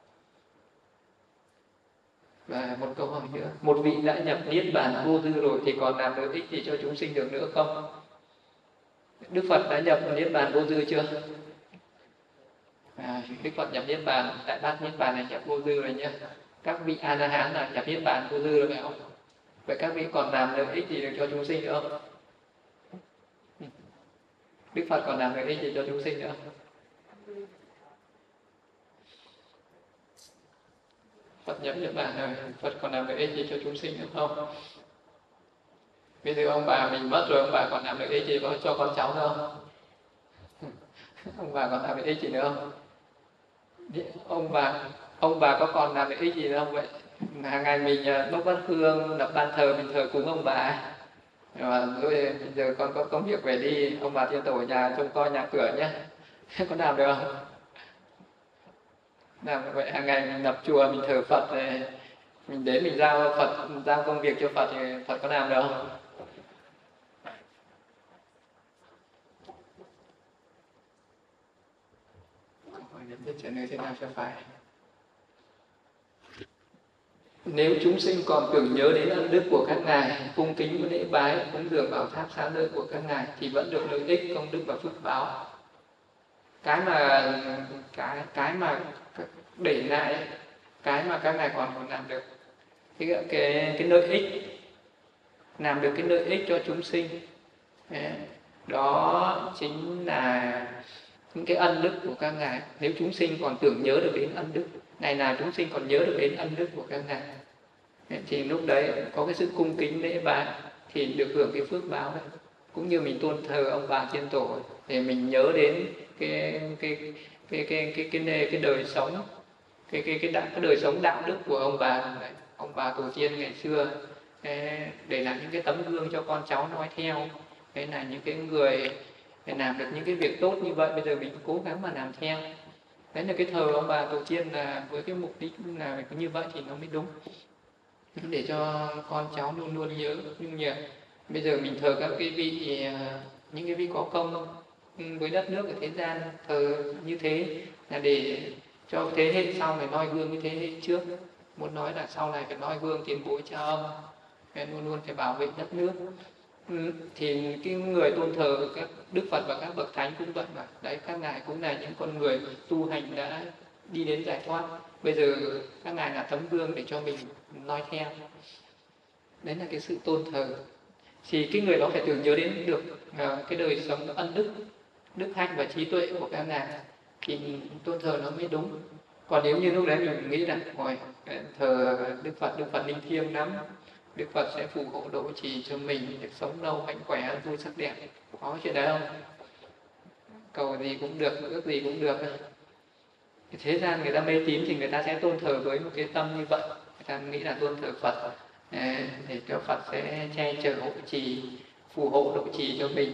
Và một câu hỏi nữa, một vị đã nhập niết bàn vô tư rồi thì còn làm lợi ích gì cho chúng sinh được nữa không? Đức Phật đã nhập niết bàn vô tư chưa? Đức Phật nhập niết bàn, Đại Bát niết bàn là nhập vô tư rồi nhé. Các vị A La Hán là nhập niết bàn vô tư rồi phải không? Vậy các vị còn làm lợi ích gì được cho chúng sinh nữa không? Đức Phật còn làm lợi ích gì cho chúng sinh nữa? Phật nhập niết bàn rồi, Phật còn làm lợi ích gì cho chúng sinh nữa không? Bây giờ ông bà mình mất rồi, ông bà còn làm lợi ích gì cho con cháu nữa không? Ông bà còn làm lợi ích gì nữa không? Ông bà có còn làm lợi ích gì nữa không vậy? Hàng ngày mình bốc bát hương, lập ban thờ, mình thờ cúng ông bà. Rồi bây giờ con có công việc về đi, ông bà Thiên Tổ ở nhà trông coi nhà cửa nhé. Có làm được không? Làm vậy hàng ngày mình lập chùa, mình thờ Phật, mình đến mình giao công việc cho Phật thì Phật có làm được không? Biết trả lời thế nào cho phải. Nếu chúng sinh còn tưởng nhớ đến ân đức của các ngài, cung kính lễ bái, cúng dường bảo tháp xá lợi của các ngài thì vẫn được lợi ích, công đức và phước báo. Cái mà để lại, cái mà các ngài còn làm được cái lợi ích, làm được cái lợi ích cho chúng sinh, đó chính là những cái ân đức của các ngài. Nếu chúng sinh còn tưởng nhớ được đến ân đức, ngày nào chúng sinh còn nhớ được đến ân đức của các ngài, thì lúc đấy có cái sự cung kính lễ bái thì được hưởng cái phước báo đấy. Cũng như mình tôn thờ ông bà Thiên Tổ thì mình nhớ đến cái đời sống, cái đời sống đạo đức của ông bà tổ tiên ngày xưa, để lại những cái tấm gương cho con cháu nói theo. Đấy là những cái người làm được những cái việc tốt như vậy, bây giờ mình cố gắng mà làm theo. Đấy là cái thờ ông bà tổ tiên là với cái mục đích là như vậy thì nó mới đúng, để cho con cháu luôn luôn nhớ. Nhưng mà bây giờ mình thờ các cái vị, những cái vị có công với đất nước ở thế gian, thờ như thế là để cho thế hệ sau này noi gương như thế hệ trước. Muốn nói là sau này phải noi gương tiền bối cha ông, luôn luôn phải bảo vệ đất nước. Thì cái người tôn thờ các Đức Phật và các bậc thánh cũng vậy mà. Đấy, các ngài cũng là những con người tu hành đã đi đến giải thoát. Bây giờ các ngài là tấm gương để cho mình noi theo. Đấy là cái sự tôn thờ. Thì cái người đó phải tưởng nhớ đến được cái đời sống ân đức, đức hạnh và trí tuệ của các ngài, thì tôn thờ nó mới đúng. Còn nếu như lúc đấy mình nghĩ rằng ngồi thờ Đức Phật linh thiêng lắm, Đức Phật sẽ phù hộ độ trì cho mình được sống lâu mạnh khỏe vui sắc đẹp, có chuyện đấy không? Cầu gì cũng được, ước gì cũng được. Thế gian người ta mê tín thì người ta sẽ tôn thờ với một cái tâm như vậy, người ta nghĩ là tôn thờ Phật để cho Phật sẽ che chở hộ trì, phù hộ độ trì cho mình,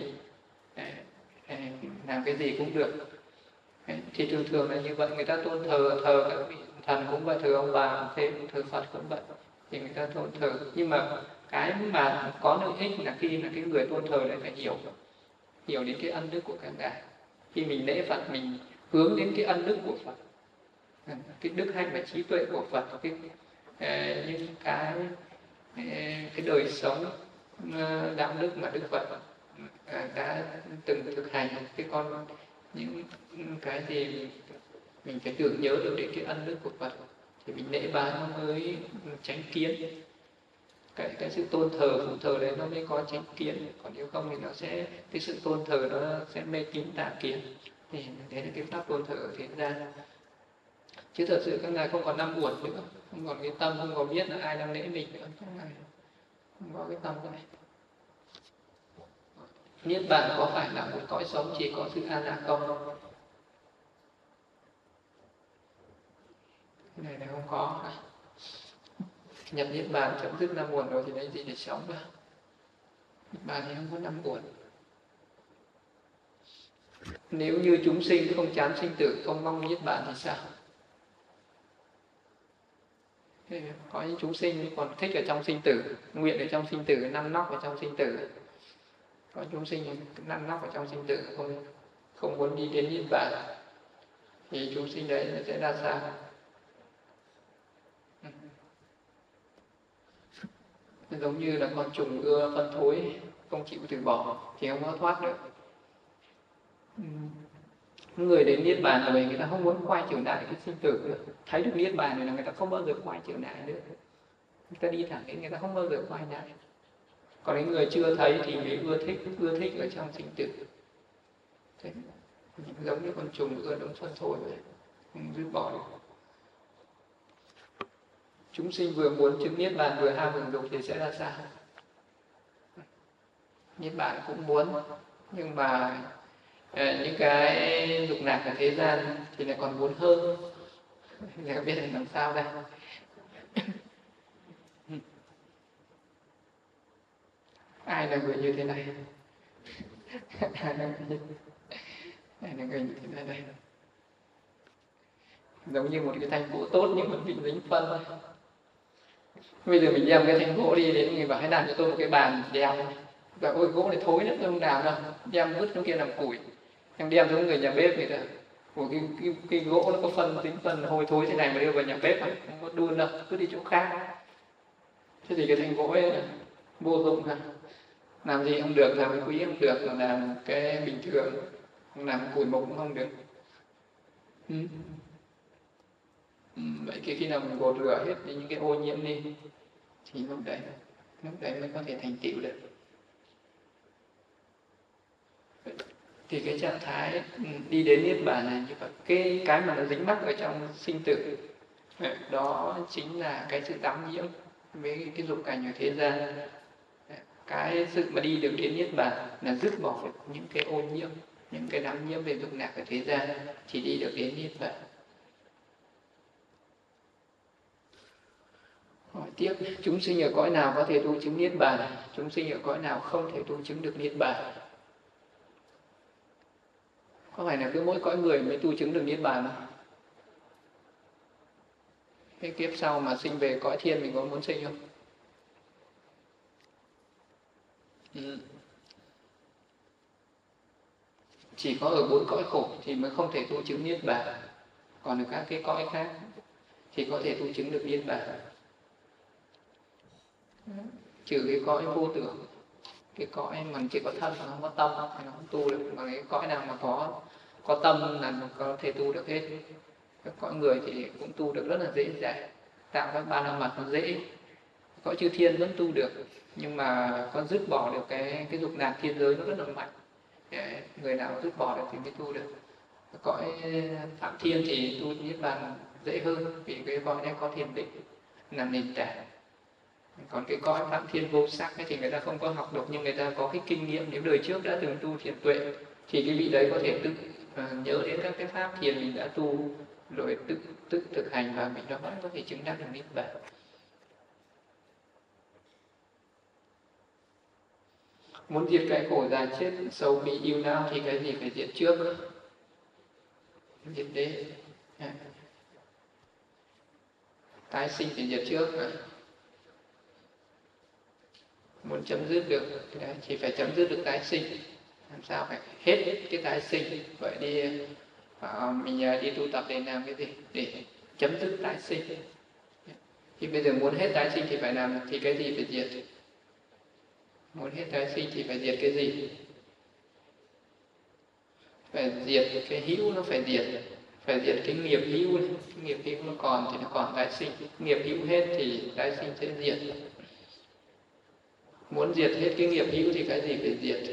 làm cái gì cũng được. Thì thường thường là như vậy, người ta tôn thờ các vị thần cũng vậy, thờ ông bà thêm, thờ Phật cũng vậy, thì người ta tôn thờ. Nhưng mà cái mà có lợi ích là khi là cái người tôn thờ lại phải hiểu đến cái ân đức của các ngài. Khi mình lễ Phật mình hướng đến cái ân đức của Phật, cái đức hạnh và trí tuệ của Phật, những cái đời sống đạo đức mà Đức Phật đã từng thực hành, những cái gì mình phải tưởng nhớ được đến cái ân đức của Phật thì mình lễ bái nó mới chánh kiến. Cái sự tôn thờ phụng thờ đấy nó mới có chánh kiến, còn nếu không thì nó sẽ, cái sự tôn thờ nó sẽ mê tín tà kiến. Thì đấy là cái pháp tôn thờ ở thế gian. Chứ thật sự các ngài không còn năm uẩn nữa, không còn cái tâm, không còn biết là ai đang lễ mình nữa, không có cái tâm này. Niết bàn có phải là một cõi sống chỉ có sự an lạc không? Cái này là không có cả. Nhập niết bàn chấm dứt năm uẩn rồi thì lấy gì để sống nữa? Niết bàn thì không có năm uẩn. Nếu như chúng sinh không chán sinh tử, không mong niết bàn thì sao? Có những chúng sinh còn thích ở trong sinh tử, nguyện ở trong sinh tử, năn nóc ở trong sinh tử. Có chúng sinh năn nóc ở trong sinh tử, không muốn đi đến niết bàn, thì chúng sinh đấy nó sẽ ra sao? Giống như là con trùng ưa phân thối, không chịu từ bỏ thì không có thoát được. Người đến niết bàn rồi người ta không muốn quay trở lại cái sinh tử nữa. Thấy được niết bàn rồi là người ta không bao giờ quay trở lại nữa. Người ta đi thẳng đến, người ta không bao giờ quay lại. Còn những người chưa thấy thì mới ưa thích ở trong sinh tử. Thế, giống như con trùng ưa đống phân thối vậy, không dứt bỏ được. Chúng sinh vừa muốn chứng niết bàn vừa ham hưởng dục thì sẽ ra sao? Niết bàn cũng muốn, nhưng mà những cái dục lạc ở thế gian thì lại còn muốn hơn. Thì không biết là làm sao đây? Ai là người như thế này? Ai là người như thế này đây? Giống như một cái thanh gỗ tốt nhưng vẫn bị dính phân thôi. Bây giờ mình đem cái thanh gỗ đi đến người bảo hãy làm cho tôi một cái bàn đeo. Và ôi gỗ này thối lắm, tôi không làm đâu. Đem vứt xuống kia làm củi. Em đem xuống người nhà bếp người ta. Ủa cái gỗ nó có phân, tính phân hôi thối thế này mà đưa vào nhà bếp mà không có đun đâu, cứ đi chỗ khác. Thế thì cái thanh gỗ ấy vô dụng hả? Làm gì không được, làm cái quý không được, làm cái bình thường, không làm củi mộc cũng không được. Vậy khi nào mình gột rửa hết những cái ô nhiễm đi thì lúc đấy mới có thể thành tựu được. Thì cái trạng thái đi đến niết bàn này như vậy, cái mà nó dính mắc ở trong sinh tử đó chính là cái sự đắm nhiễm với cái dục cảnh ở thế gian. Cái sự mà đi được đến niết bàn là dứt bỏ được những cái ô nhiễm, những cái đắm nhiễm về dục lạc ở thế gian, chỉ đi được đến niết bàn. Hỏi tiếp, chúng sinh ở cõi nào có thể tu chứng niết bàn? Chúng sinh ở cõi nào không thể tu chứng được niết bàn? Có phải là cứ mỗi cõi người mới tu chứng được niết bàn không? Cái kiếp sau mà sinh về cõi thiên mình có muốn sinh không? Chỉ có ở 4 cõi khổ thì mới không thể tu chứng niết bàn. Còn ở các cái cõi khác thì có thể tu chứng được niết bàn. Trừ cái cõi vô tưởng, cái cõi mà chỉ có thân mà không có tâm thì nó không tu được. Mà cái cõi nào mà có tâm là nó có thể tu được hết. Các cõi người thì cũng tu được rất là dễ dàng, tạo các ba la mật nó dễ. Cõi chư thiên vẫn tu được, nhưng mà có dứt bỏ được cái dục lạc thiên giới nó rất là mạnh. Người nào dứt bỏ được thì mới tu được. Cõi phạm thiên thì tu niết bàn dễ hơn, vì cái cõi này có thiền định làm nền tảng. Còn cái cõi phạm thiên vô sắc thì người ta không có học được, nhưng người ta có cái kinh nghiệm, nếu đời trước đã từng tu thiền tuệ thì cái vị đấy có thể tự nhớ đến các cái pháp thiền mình đã tu rồi tự thực hành, và mình đó vẫn có thể chứng đắc được niết bàn. Muốn diệt cái khổ già chết sầu bi yêu não thì cái gì phải diệt trước? Diệt đế. Tái sinh thì diệt trước. Muốn chấm dứt được chỉ phải chấm dứt được tái sinh. Làm sao phải hết cái tái sinh. Vậy đi mình đi tu tập để làm cái gì? Để chấm dứt tái sinh. Thì bây giờ muốn hết tái sinh thì phải làm, thì cái gì phải diệt? Muốn hết tái sinh thì phải diệt cái gì? Phải diệt cái hữu, nó phải diệt cái nghiệp hữu. Cái nghiệp hữu nó còn thì nó còn tái sinh. Nghiệp hữu hết thì tái sinh sẽ diệt. Muốn diệt hết cái nghiệp hữu thì cái gì phải diệt?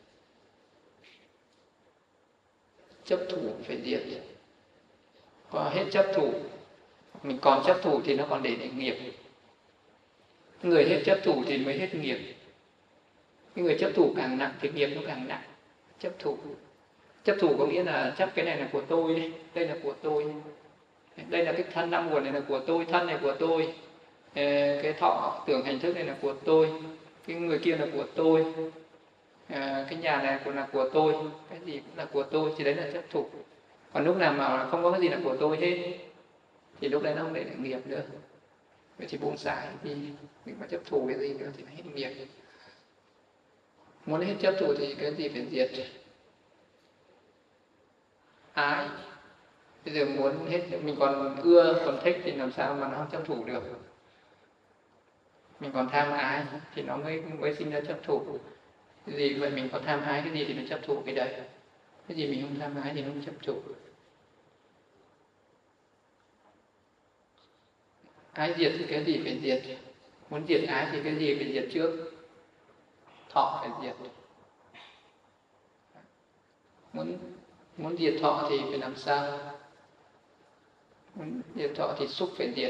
Chấp thủ phải diệt. Có hết chấp thủ, mình còn chấp thủ thì nó còn để nghiệp. Người hết chấp thủ thì mới hết nghiệp. Cái người chấp thủ càng nặng thì nghiệp nó càng nặng. Chấp thủ có nghĩa là chấp cái này là của tôi, đây là của tôi. Đây là cái thân năm nguồn này là của tôi, thân này của tôi, cái thọ tưởng hành thức này là của tôi, cái người kia là của tôi, cái nhà này cũng là của tôi, cái gì cũng là của tôi, thì đấy là chấp thủ. Còn lúc nào mà không có cái gì là của tôi hết thì lúc đấy nó không để lại nghiệp nữa. Vậy thì buông xả thì mình mà chấp thủ cái gì nữa thì hết nghiệp. Muốn hết chấp thủ thì cái gì phải diệt? Ái. Bây giờ muốn hết, mình còn ưa, còn thích thì làm sao mà nó không chấp thủ được. Mình còn tham ái thì nó mới sinh ra chấp thủ. Cái gì vậy mình có tham ái cái gì thì nó chấp thủ cái đấy. Cái gì mình không tham ái thì nó không chấp thủ. Ái diệt thì cái gì phải diệt? Muốn diệt ái thì cái gì phải diệt trước? Thọ phải diệt. Muốn diệt thọ thì phải làm sao? Muốn diệt thọ thì xúc phải diệt.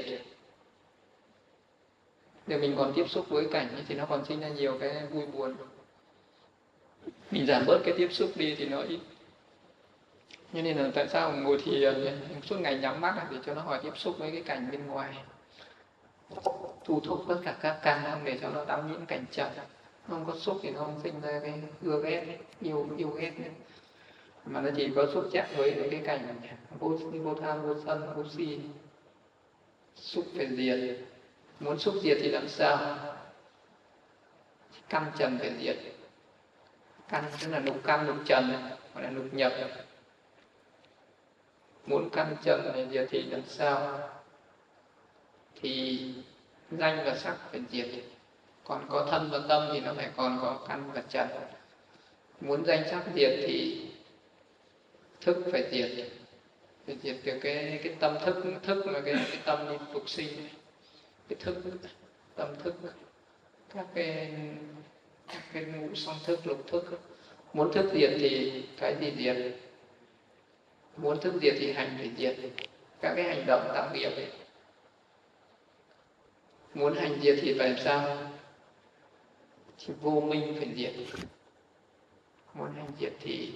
Nếu mình còn tiếp xúc với cảnh thì nó còn sinh ra nhiều cái vui buồn. Mình giảm bớt cái tiếp xúc đi thì nó ít. Cho nên là tại sao ngồi thiền suốt ngày nhắm mắt để cho nó khỏi tiếp xúc với cái cảnh bên ngoài. Thu thúc tất cả các căn để cho nó đắm nhiễm cảnh trần. Không có xúc thì nó không sinh ra cái ưa ghét, yêu ghét nữa. Mà nó chỉ có xúc chạm với cái cảnh vô tham, vô sân, vô si. Xúc phải diệt. Muốn xúc diệt thì làm sao? Căn trần phải diệt. Căn tức là lục căn, lục trần, gọi là lục nhập. Muốn căn trần này diệt thì làm sao? Thì danh và sắc phải diệt. Còn có thân và tâm thì nó phải còn có căn và trần. Muốn danh sắc diệt thì thức phải diệt. Phải diệt được cái tâm thức mà cái tâm đi phục sinh. Cái thức, tâm thức, các cái ngũ song thức, lục thức. Muốn thức diệt thì cái gì diệt? Muốn thức diệt thì hành phải diệt. Các cái hành động tạo nghiệp ấy. Muốn hành diệt thì phải làm sao? Thì vô minh phải diệt. Muốn hành diệt thì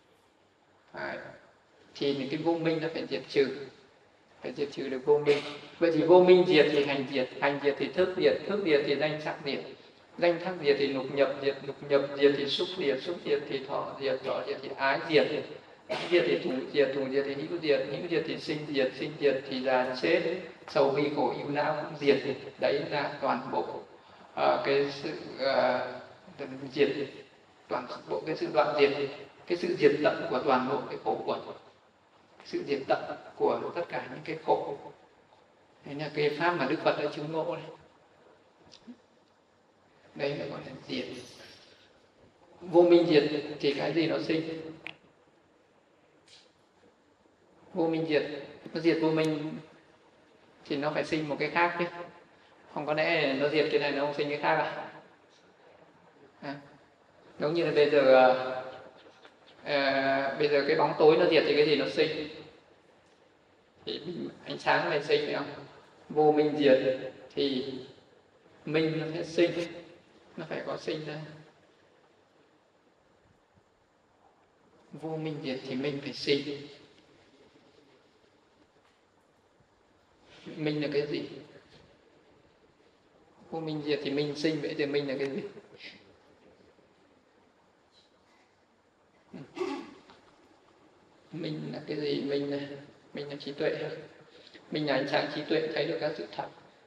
cái vô minh nó phải diệt trừ. Phải diệt trừ được vô minh. Vậy thì vô minh diệt thì hành diệt thì thức diệt thì danh sắc diệt, danh sắc diệt thì lục nhập diệt thì xúc diệt thì thọ diệt thì ái diệt thì thủ diệt thì hữu diệt thì sinh diệt thì già chết, sầu bi khổ ưu não cũng diệt. Đấy là toàn bộ cái sự diệt, toàn bộ cái sự đoạn diệt, cái sự diệt tận của toàn bộ cái khổ quẩn, sự diệt tận của tất cả những cái khổ. Đấy là cái pháp mà Đức Phật đã chứng ngộ này. Đây là gọi là diệt. Vô minh diệt thì cái gì nó sinh? Vô minh diệt, nó diệt vô minh thì nó phải sinh một cái khác chứ. Không có lẽ nó diệt cái này nó không sinh cái khác à? Giống như là bây giờ cái bóng tối nó diệt thì cái gì nó sinh? Thì ánh sáng nó phải sinh phải không? Vô minh diệt thì minh nó sẽ sinh, nó phải có sinh ra. Vô minh diệt thì minh phải sinh. Minh là cái gì? Vô minh diệt thì minh sinh, vậy thì minh là cái gì? Minh là cái gì? Minh là trí tuệ. Minh là ánh sáng trí tuệ, thấy được các sự thật.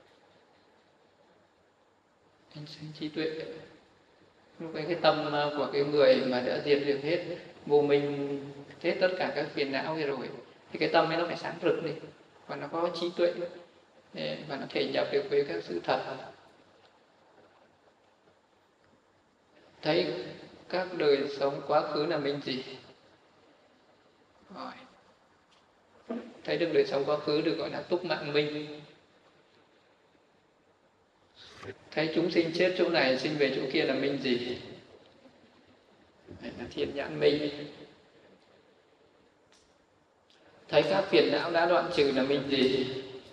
Ánh sáng trí tuệ. Lúc ấy cái tâm của cái người mà đã diệt được hết vô minh, hết tất cả các phiền não rồi, thì cái tâm ấy nó phải sáng rực lên, và nó có trí tuệ, và nó thể nhập được với các sự thật. Thấy các đời sống quá khứ là minh gì? Rồi. Thấy được đời sống quá khứ được gọi là túc mạng minh. Thấy chúng sinh chết chỗ này sinh về chỗ kia là minh gì? Đấy là thiên nhãn minh. Thấy các phiền não đã đoạn trừ là minh gì?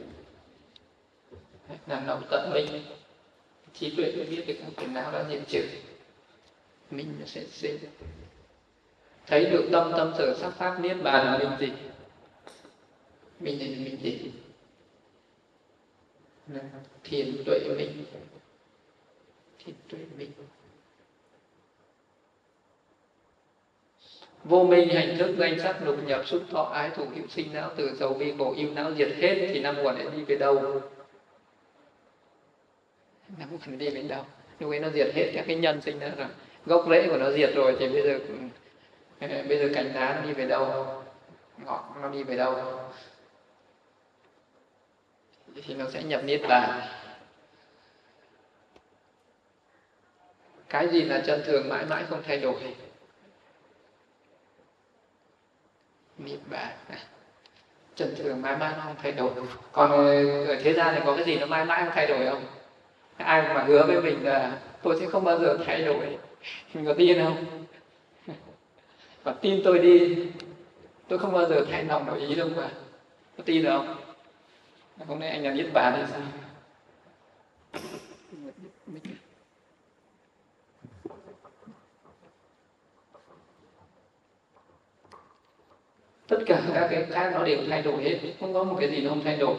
Đấy là nậu tận minh. Trí tuệ mới biết được các phiền não đã diệt trừ, minh nó sẽ sinh. Thấy được tâm sở sắc pháp niết bàn là minh gì? Mình này là mình gì? Thiền tuệ minh. Thiền tuệ minh. Vô minh hành thức danh sắc lục nhập xúc thọ ái thủ hữu sinh não từ dầu bi khổ yêu não diệt hết thì năm nguồn lại đi về đâu? Năm nguồn đi về đâu? Lúc ấy nó diệt hết các cái nhân sinh đó rồi, gốc rễ của nó diệt rồi thì bây giờ cành lá nó đi về đâu? Ngọn nó đi về đâu? Thì nó sẽ nhập niết bàn. Cái gì là chân thường mãi mãi không thay đổi? Niết bàn. Chân thường mãi mãi nó không thay đổi. Còn ở thế gian này có cái gì nó mãi mãi không thay đổi không? Ai mà hứa với mình là tôi sẽ không bao giờ thay đổi, mình có tin không? Và tin tôi đi, tôi không bao giờ thay lòng đổi ý đâu mà. Có tin được không? Hôm nay anh là niết bàn hay sao? Tất cả các cái khác nó đều thay đổi hết, không có một cái gì nó không thay đổi.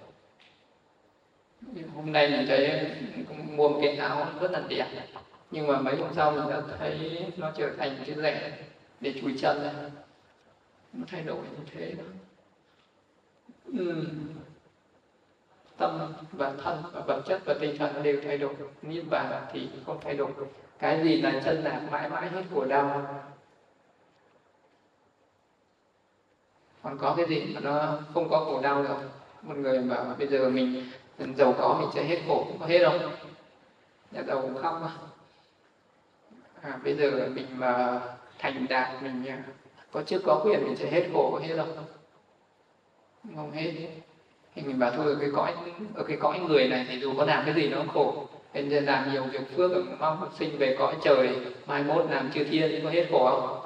Hôm nay mình thấy mua một cái áo rất là đẹp, nhưng mà mấy hôm sau mình đã thấy nó trở thành cái rẻ để chùi chân này. Nó thay đổi như thế đó. Tâm và thân và vật chất và tinh thần nó đều thay đổi. Niết bàn thì không thay đổi. Cái gì là chân lạc mãi mãi hết khổ đau? Còn có cái gì mà nó không có khổ đau đâu? Một người bảo bây giờ mình giàu có mình sẽ hết khổ, có hết không? Nhà giàu cũng khóc bây giờ mình mà thành đạt, mình có chức có quyền mình sẽ hết khổ, có hết không? Không hết. Thì mình bảo thôi ở cái cõi người này thì dù có làm cái gì nó cũng khổ. Nên làm nhiều việc phước mong sinh về cõi trời, mai mốt làm chư thiên thì có hết khổ không?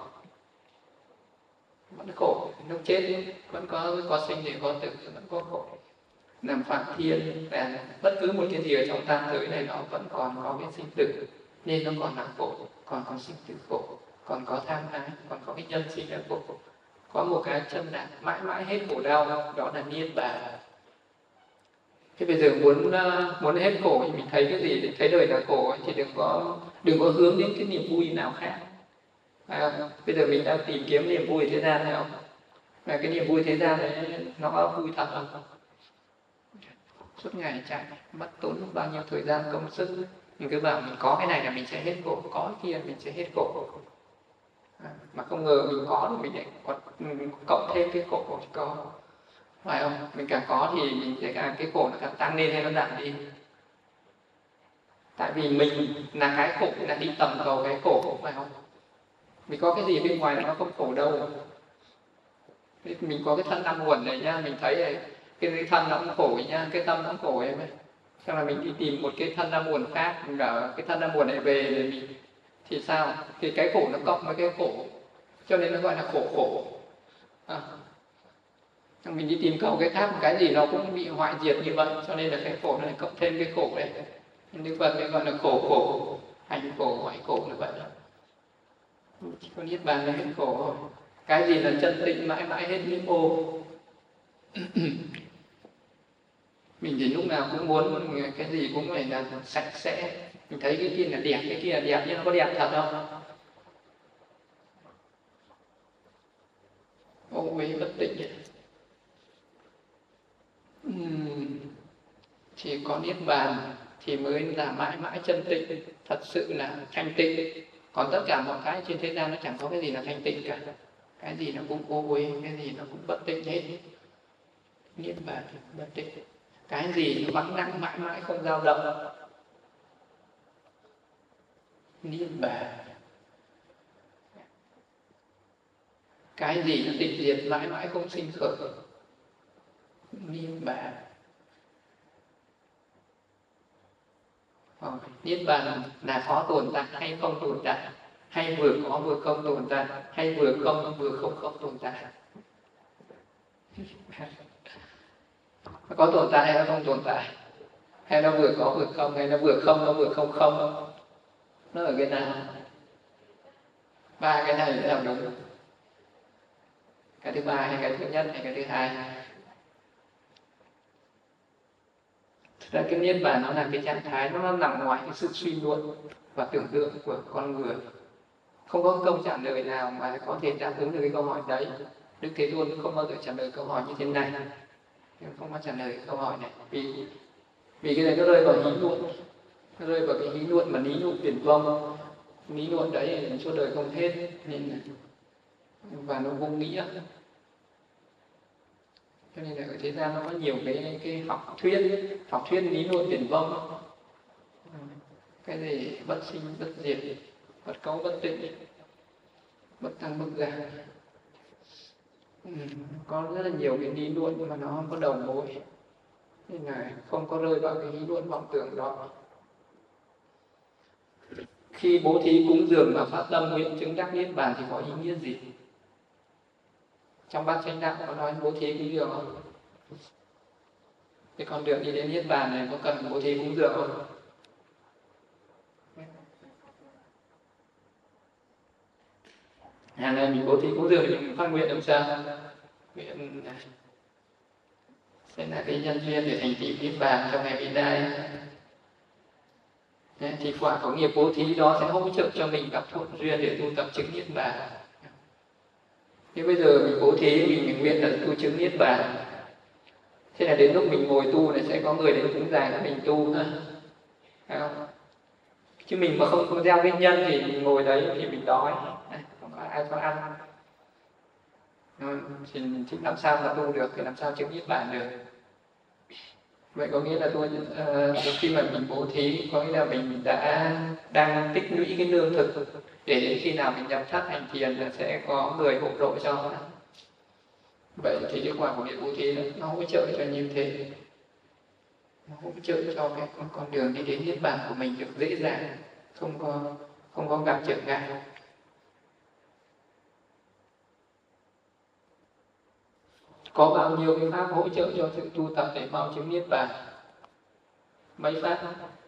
Vẫn khổ. Lúc chết vẫn có sinh thì có tử, vẫn có khổ. Làm phạm thiên, bất cứ một cái gì ở trong tam giới này nó vẫn còn có cái sinh tử, nên nó còn là khổ, còn có sinh tử khổ, còn có tham ái, còn có cái nhân sinh là khổ. Có một cái chân là mãi mãi hết khổ đau, đó là niết bàn. Thế bây giờ muốn hết khổ thì mình thấy cái gì, thấy đời là khổ thì đừng có hướng đến cái niềm vui nào khác. Bây giờ mình đang tìm kiếm niềm vui thế gian này không? Và cái niềm vui thế gian này nó có vui thật không? Suốt ngày chạy, mất tốn bao nhiêu thời gian công sức. Mình cứ bảo mình có cái này là mình sẽ hết khổ, có cái kia mình sẽ hết khổ. Mà không ngờ mình có thì mình lại còn cộng thêm cái khổ thì có. Phải không? Mình càng có thì mình sẽ càng cái khổ nó càng tăng lên hay nó giảm đi. Tại vì mình là cái khổ, là đi tầm cầu cái khổ, phải không? Mình có cái gì bên ngoài nó không khổ đâu. Mình có cái thân năm nguồn này nha, mình thấy này, cái thân nó cũng khổ nha, cái tâm nó cũng khổ em ấy. Xong là mình đi tìm một cái thân năm nguồn khác, mình bảo cái thân năm nguồn này về để mình thì sao? Thì cái khổ nó cộng với cái khổ, cho nên nó gọi là khổ. Mình đi tìm cầu cái khác, một cái gì nó cũng bị hoại diệt như vậy, cho nên là cái khổ này cộng thêm cái khổ này. Đức Phật mới gọi là khổ, hành khổ, hoại khổ như vậy đó. Chỉ có niết bàn là hết khổ thôi. Cái gì là chân tịnh mãi mãi hết niết ô. Mình thì lúc nào cũng muốn cái gì cũng phải là sạch sẽ. Mình thấy cái kia là đẹp, cái kia là đẹp, nhưng nó có đẹp thật không? Ô uế bất tịnh. Chỉ có niết bàn thì mới là mãi mãi chân tịnh, thật sự là thanh tịnh. Còn tất cả mọi cái trên thế gian nó chẳng có cái gì là thanh tịnh cả. Cái gì nó cũng ô uế, cái gì nó cũng bất tịnh hết. Niết bàn thì bất tịnh. Cái gì nó vắng lặng mãi mãi không dao động. Niết bàn. Cái gì nó tịch diệt mãi mãi không sinh khởi. Niết bàn. Niết bàn là có tồn tại hay không tồn tại, hay vừa có vừa không tồn tại, hay vừa không tồn tại. Nó có tồn tại hay nó không tồn tại, hay nó vừa có vừa không, hay nó vừa không nó vừa không không. Nó ở cái nào? Ba cái này là đúng. Cái thứ ba hay cái thứ nhất hay cái thứ hai? ra cái niết bàn nó là cái trạng thái nó nằm ngoài cái sự suy luận và tưởng tượng của con người. Không có câu trả lời nào mà có thể đáp ứng được cái câu hỏi đấy. Đức Thế Tôn không bao giờ trả lời câu hỏi như thế này, không có trả lời câu hỏi này, vì cái này nó rơi vào hí luận, nó rơi vào cái hí luận mà lý luận viển vông. Lý luận đấy là suốt đời không hết, nên và nó vô nghĩa. Cho nên là ở thế gian nó có nhiều cái học thuyết lý luận viển vông. Cái gì bất sinh bất diệt, bất cấu bất tịnh, bất tăng bất giảm. Có rất là nhiều cái lý luận mà nó không có đầu mối, nên là không có rơi vào cái lý luận vọng tưởng đó. Khi bố thí cúng dường và phát tâm nguyện chứng đắc niết bàn thì có ý nghĩa gì? Trong bát chánh đạo có nói bố thí cúng dường không? Cái con đường đi đến niết bàn này có cần bố thí cúng dường không? Hàng ngày mình bố thí cúng dường thì mình phát nguyện làm sao? Nguyện sẽ là cái nhân duyên để thành tựu niết bàn trong ngày vị lai. Thì quả của nghiệp bố thí đó sẽ hỗ trợ cho mình gặp thuận duyên để tu tập chứng niết bàn. Thế bây giờ mình bố thí mình nguyện là tu chứng niết bàn. Thế là đến lúc mình ngồi tu này sẽ có người đến cúng dường cho mình tu ha. Phải không? Chứ mình mà không gieo cái nhân thì mình ngồi đấy thì mình đói, không có ai cho ăn. Thì làm sao mà tu được thì làm sao chứng niết bàn được. Vậy có nghĩa là khi mà mình bố thí có nghĩa là mình đang tích lũy cái lương thực để đến khi nào mình nhập thất hành thiền là sẽ có người hộ độ cho. Vậy thì cái quả của nghiệp bố thí nó hỗ trợ cho như thế, nó hỗ trợ cho cái con đường đi đến niết bàn của mình được dễ dàng, không có gặp trở ngại. Có bao nhiêu cái pháp hỗ trợ cho sự tu tập để mau chứng niết bàn? Mấy pháp?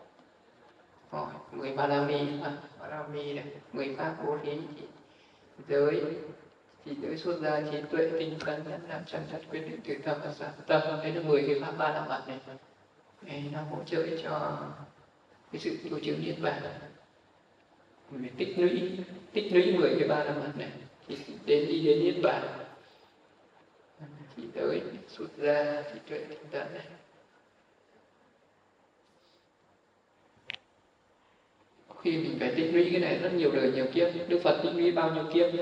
10 ba la mi này, 10 pháp bố thí, giới xuất gia, trí tuệ, tinh tấn, nhẫn nại, chân thật, quyết định, từ tâm và sáng tâm. Đấy là 10 cái pháp ba la mật này. Nó hỗ trợ cho cái sự tu chứng niết bàn. Mình tích lũy 10 cái ba la mật này thì đi đến niết bàn. Chỉ tới xuất gia, trí tuệ, tinh tấn này. Khi mình phải tích lũy cái này rất nhiều đời nhiều kiếp. Đức Phật tích lũy bao nhiêu kiếp?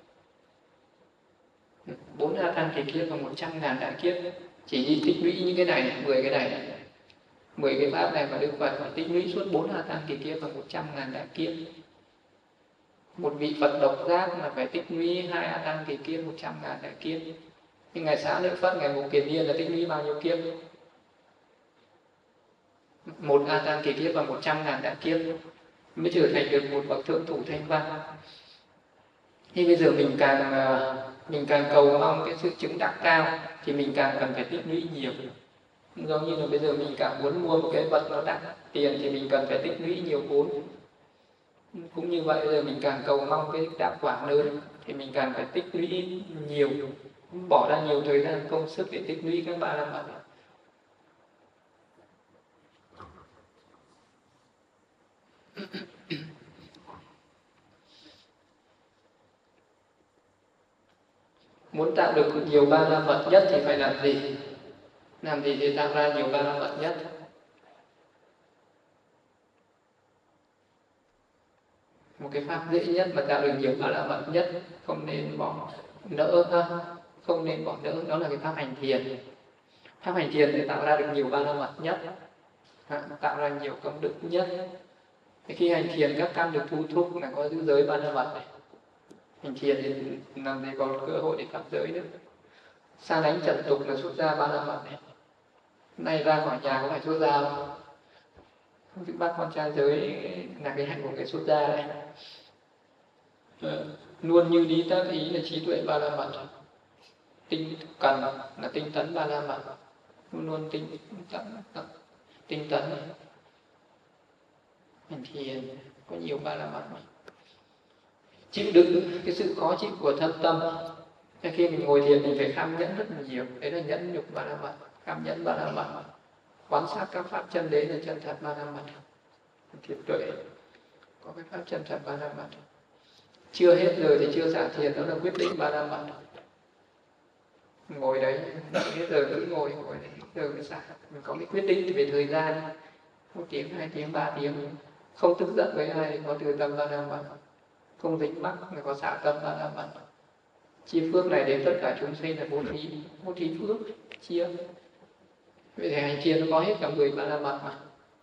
4 A Tăng kỳ kiếp và 100.000 đại kiếp. Chỉ đi tích lũy những cái này, 10 cái này, 10 cái pháp này mà Đức Phật phải tích lũy suốt 4 A Tăng kỳ kiếp và 100.000 đại kiếp. Một vị Phật độc giác là phải tích lũy 2 A Tăng kỳ kiếp 100.000 đại kiếp. Nhưng ngày Xá Lợi Phất, ngày Ngũ Kiền Liên là tích lũy bao nhiêu kiếp? 1 A Tăng kỳ kiếp và 100.000 đại kiếp mới trở thành được một bậc thượng thủ thanh văn. Thì bây giờ mình càng cầu mong cái sự chứng đắc cao thì mình càng cần phải tích lũy nhiều. Giống như là bây giờ mình càng muốn mua một cái vật nó đắt tiền thì mình cần phải tích lũy nhiều vốn. Cũng như vậy, bây giờ mình càng cầu mong cái đạo quả lớn thì mình càng phải tích lũy nhiều, bỏ ra nhiều thời gian công sức để tích lũy các ba la mật. Muốn tạo được nhiều ba la mật nhất thì phải làm gì? Làm gì để tạo ra nhiều ba la mật nhất? Một cái pháp dễ nhất mà tạo được nhiều ba la mật nhất, không nên bỏ nỡ ha, không nên bỏ nỡ, đó là cái pháp hành thiền. Pháp hành thiền để tạo ra được nhiều ba la mật nhất, tạo ra nhiều công đức nhất. Khi hành thiền các căn được thu thúc là có giữ giới ba la mật này. Hành thiền thì làm gì còn cơ hội để phạm giới nữa. Xa lánh trần tục là xuất gia ba la mật này. Nay ra khỏi nhà có phải xuất gia không? Giữ bác con trai giới là cái hạnh của cái xuất gia này. Luôn như lý tác ý là trí tuệ ba la mật. Tinh cần là tinh tấn ba la mật. Luôn tinh tấn này. Hành thiền có nhiều ba la mật này. Chịu đựng cái sự khó chịu của thân tâm. Khi mình ngồi thiền mình phải kham nhẫn rất là nhiều. Đấy là nhẫn nhục ba la mật, kham nhẫn ba la mật. quan sát các pháp chân đế là chân thật ba la mật, thiệt tuệ có cái pháp chân thật ba la mật. Chưa hết rồi thì chưa xả thiền, đó là quyết định ba la mật. Ngồi đấy hết giờ cứ ngồi đấy, giờ mới xả. Mình có cái quyết định về thời gian 1 tiếng, 2 tiếng, 3 tiếng, không tức giận với ai thì có từ tâm ba la mật, không dính mắc thì có xả tâm ba la mật. Chia phước này đến tất cả chúng sinh là bố thí phước chia. Vậy thì hành thiền nó có hết cả 10 ba la mật mà.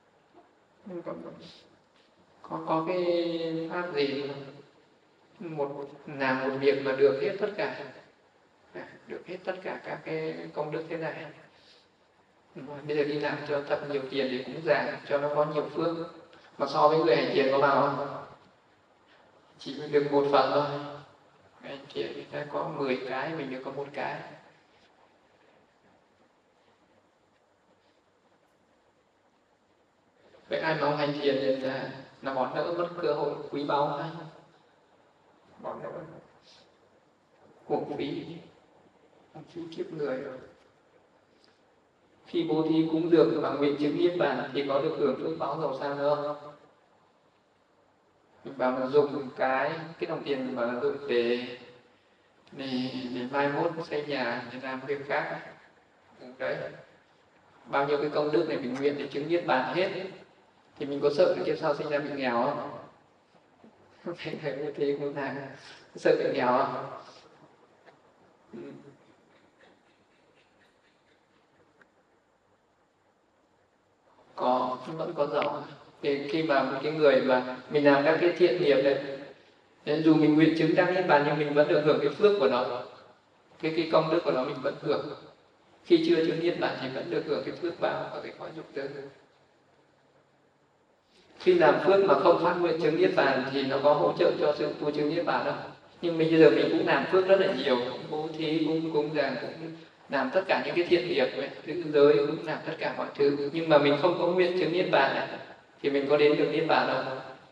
Có cái pháp gì mà làm một việc mà được hết tất cả, được hết tất cả các cái công đức thế này. Bây giờ đi làm cho thật nhiều tiền để cúng dường, cho nó có nhiều phước. Mà so với người hành thiền có vào không? Chỉ được 1 phần thôi. Hành thiền người ta có 10 cái, mình được có 1 cái. Vậy ai mà không hành thiền thì là bỏ lỡ mất cơ hội quý báu hay bỏ lỡ uổng phí kiếp người rồi. Khi bố thí cúng dường và nguyện chứng niết bàn thì có được hưởng phước báo giàu sang nữa không? Mình bảo là dùng cái đồng tiền mình bảo là dùng để mai mốt xây nhà, để làm việc khác. Đấy, bao nhiêu cái công đức này mình nguyện để chứng niết bàn hết thì mình có sợ là kiếp sau sinh ra bị nghèo không? Thế thì cũng là sợ bị nghèo không? Có, vẫn có giàu. Thì khi mà một cái người mà mình làm các cái thiện nghiệp này, nên dù mình nguyện chứng đắc niết bàn nhưng mình vẫn được hưởng cái phước của nó, cái công đức của nó mình vẫn hưởng. Khi chưa chứng niết bàn thì vẫn được hưởng cái phước báo ở cái cõi dục tử. Khi làm phước mà không phát nguyện chứng niết bàn thì nó có hỗ trợ cho sự tu chứng niết bàn đâu. Nhưng bây giờ mình cũng làm phước rất là nhiều, cũng bố thí, cũng cúng dường, cũng làm tất cả những cái thiện nghiệp, giữ giới, cũng làm tất cả mọi thứ. Nhưng mà mình không có nguyện chứng niết bàn này, thì mình có đến được niết bàn đâu?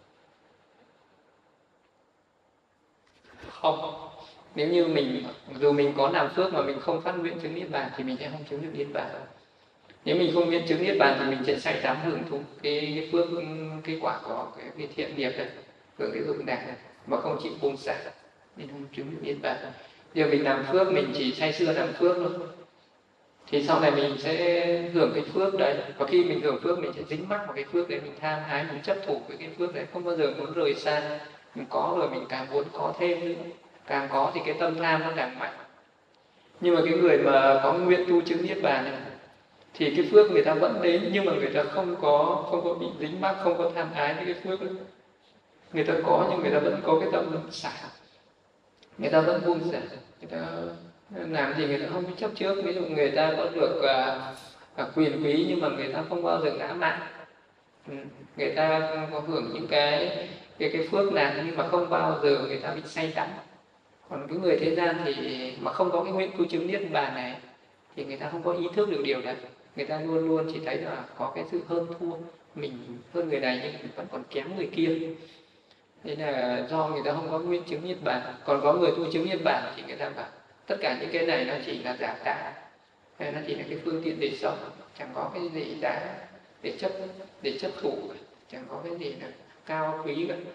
Không. Nếu như dù mình có làm phước mà mình không phát nguyện chứng niết bàn thì mình sẽ không chứng được niết bàn. Nếu mình không nguyện chứng niết bàn thì mình sẽ say đắm hưởng thụ cái phước, cái quả của cái thiện nghiệp này, hưởng cái dụng này mà không chịu buông xả nên không chứng được niết bàn. Giờ mình làm phước, mình chỉ say sưa làm phước thôi, thì sau này mình sẽ hưởng cái phước đấy. Và khi mình hưởng phước mình sẽ dính mắc vào cái phước đấy, mình tham ái, mình chấp thủ với cái phước đấy, không bao giờ muốn rời xa. Mình có rồi mình càng muốn có thêm nữa, càng có thì cái tâm tham nó càng mạnh. Nhưng mà cái người mà có nguyện tu chứng niết bàn này thì cái phước người ta vẫn đến, nhưng mà người ta không có bị dính mắc, không có tham ái với cái phước đấy. Người ta có nhưng người ta vẫn có cái tâm xả, người ta vẫn buông xả, người ta làm gì người ta không chấp trước. Ví dụ người ta có được quyền quý nhưng mà người ta không bao giờ ngã mạn, người ta có hưởng những cái phước này nhưng mà không bao giờ người ta bị say đắm. Còn cái người thế gian thì mà không có cái nguyện tu chứng niết bàn này thì người ta không có ý thức được điều đấy. Người ta luôn luôn chỉ thấy là có cái sự hơn thua, mình hơn người này nhưng mình vẫn còn kém người kia. Thế là do người ta không có nguyện chứng niết bàn. Còn có người tu chứng niết bàn thì người ta bảo tất cả những cái này nó chỉ là giả tạo, hay nó chỉ là cái phương tiện để sống, chẳng có cái gì đã để chấp thủ, chẳng có cái gì là cao quý cả.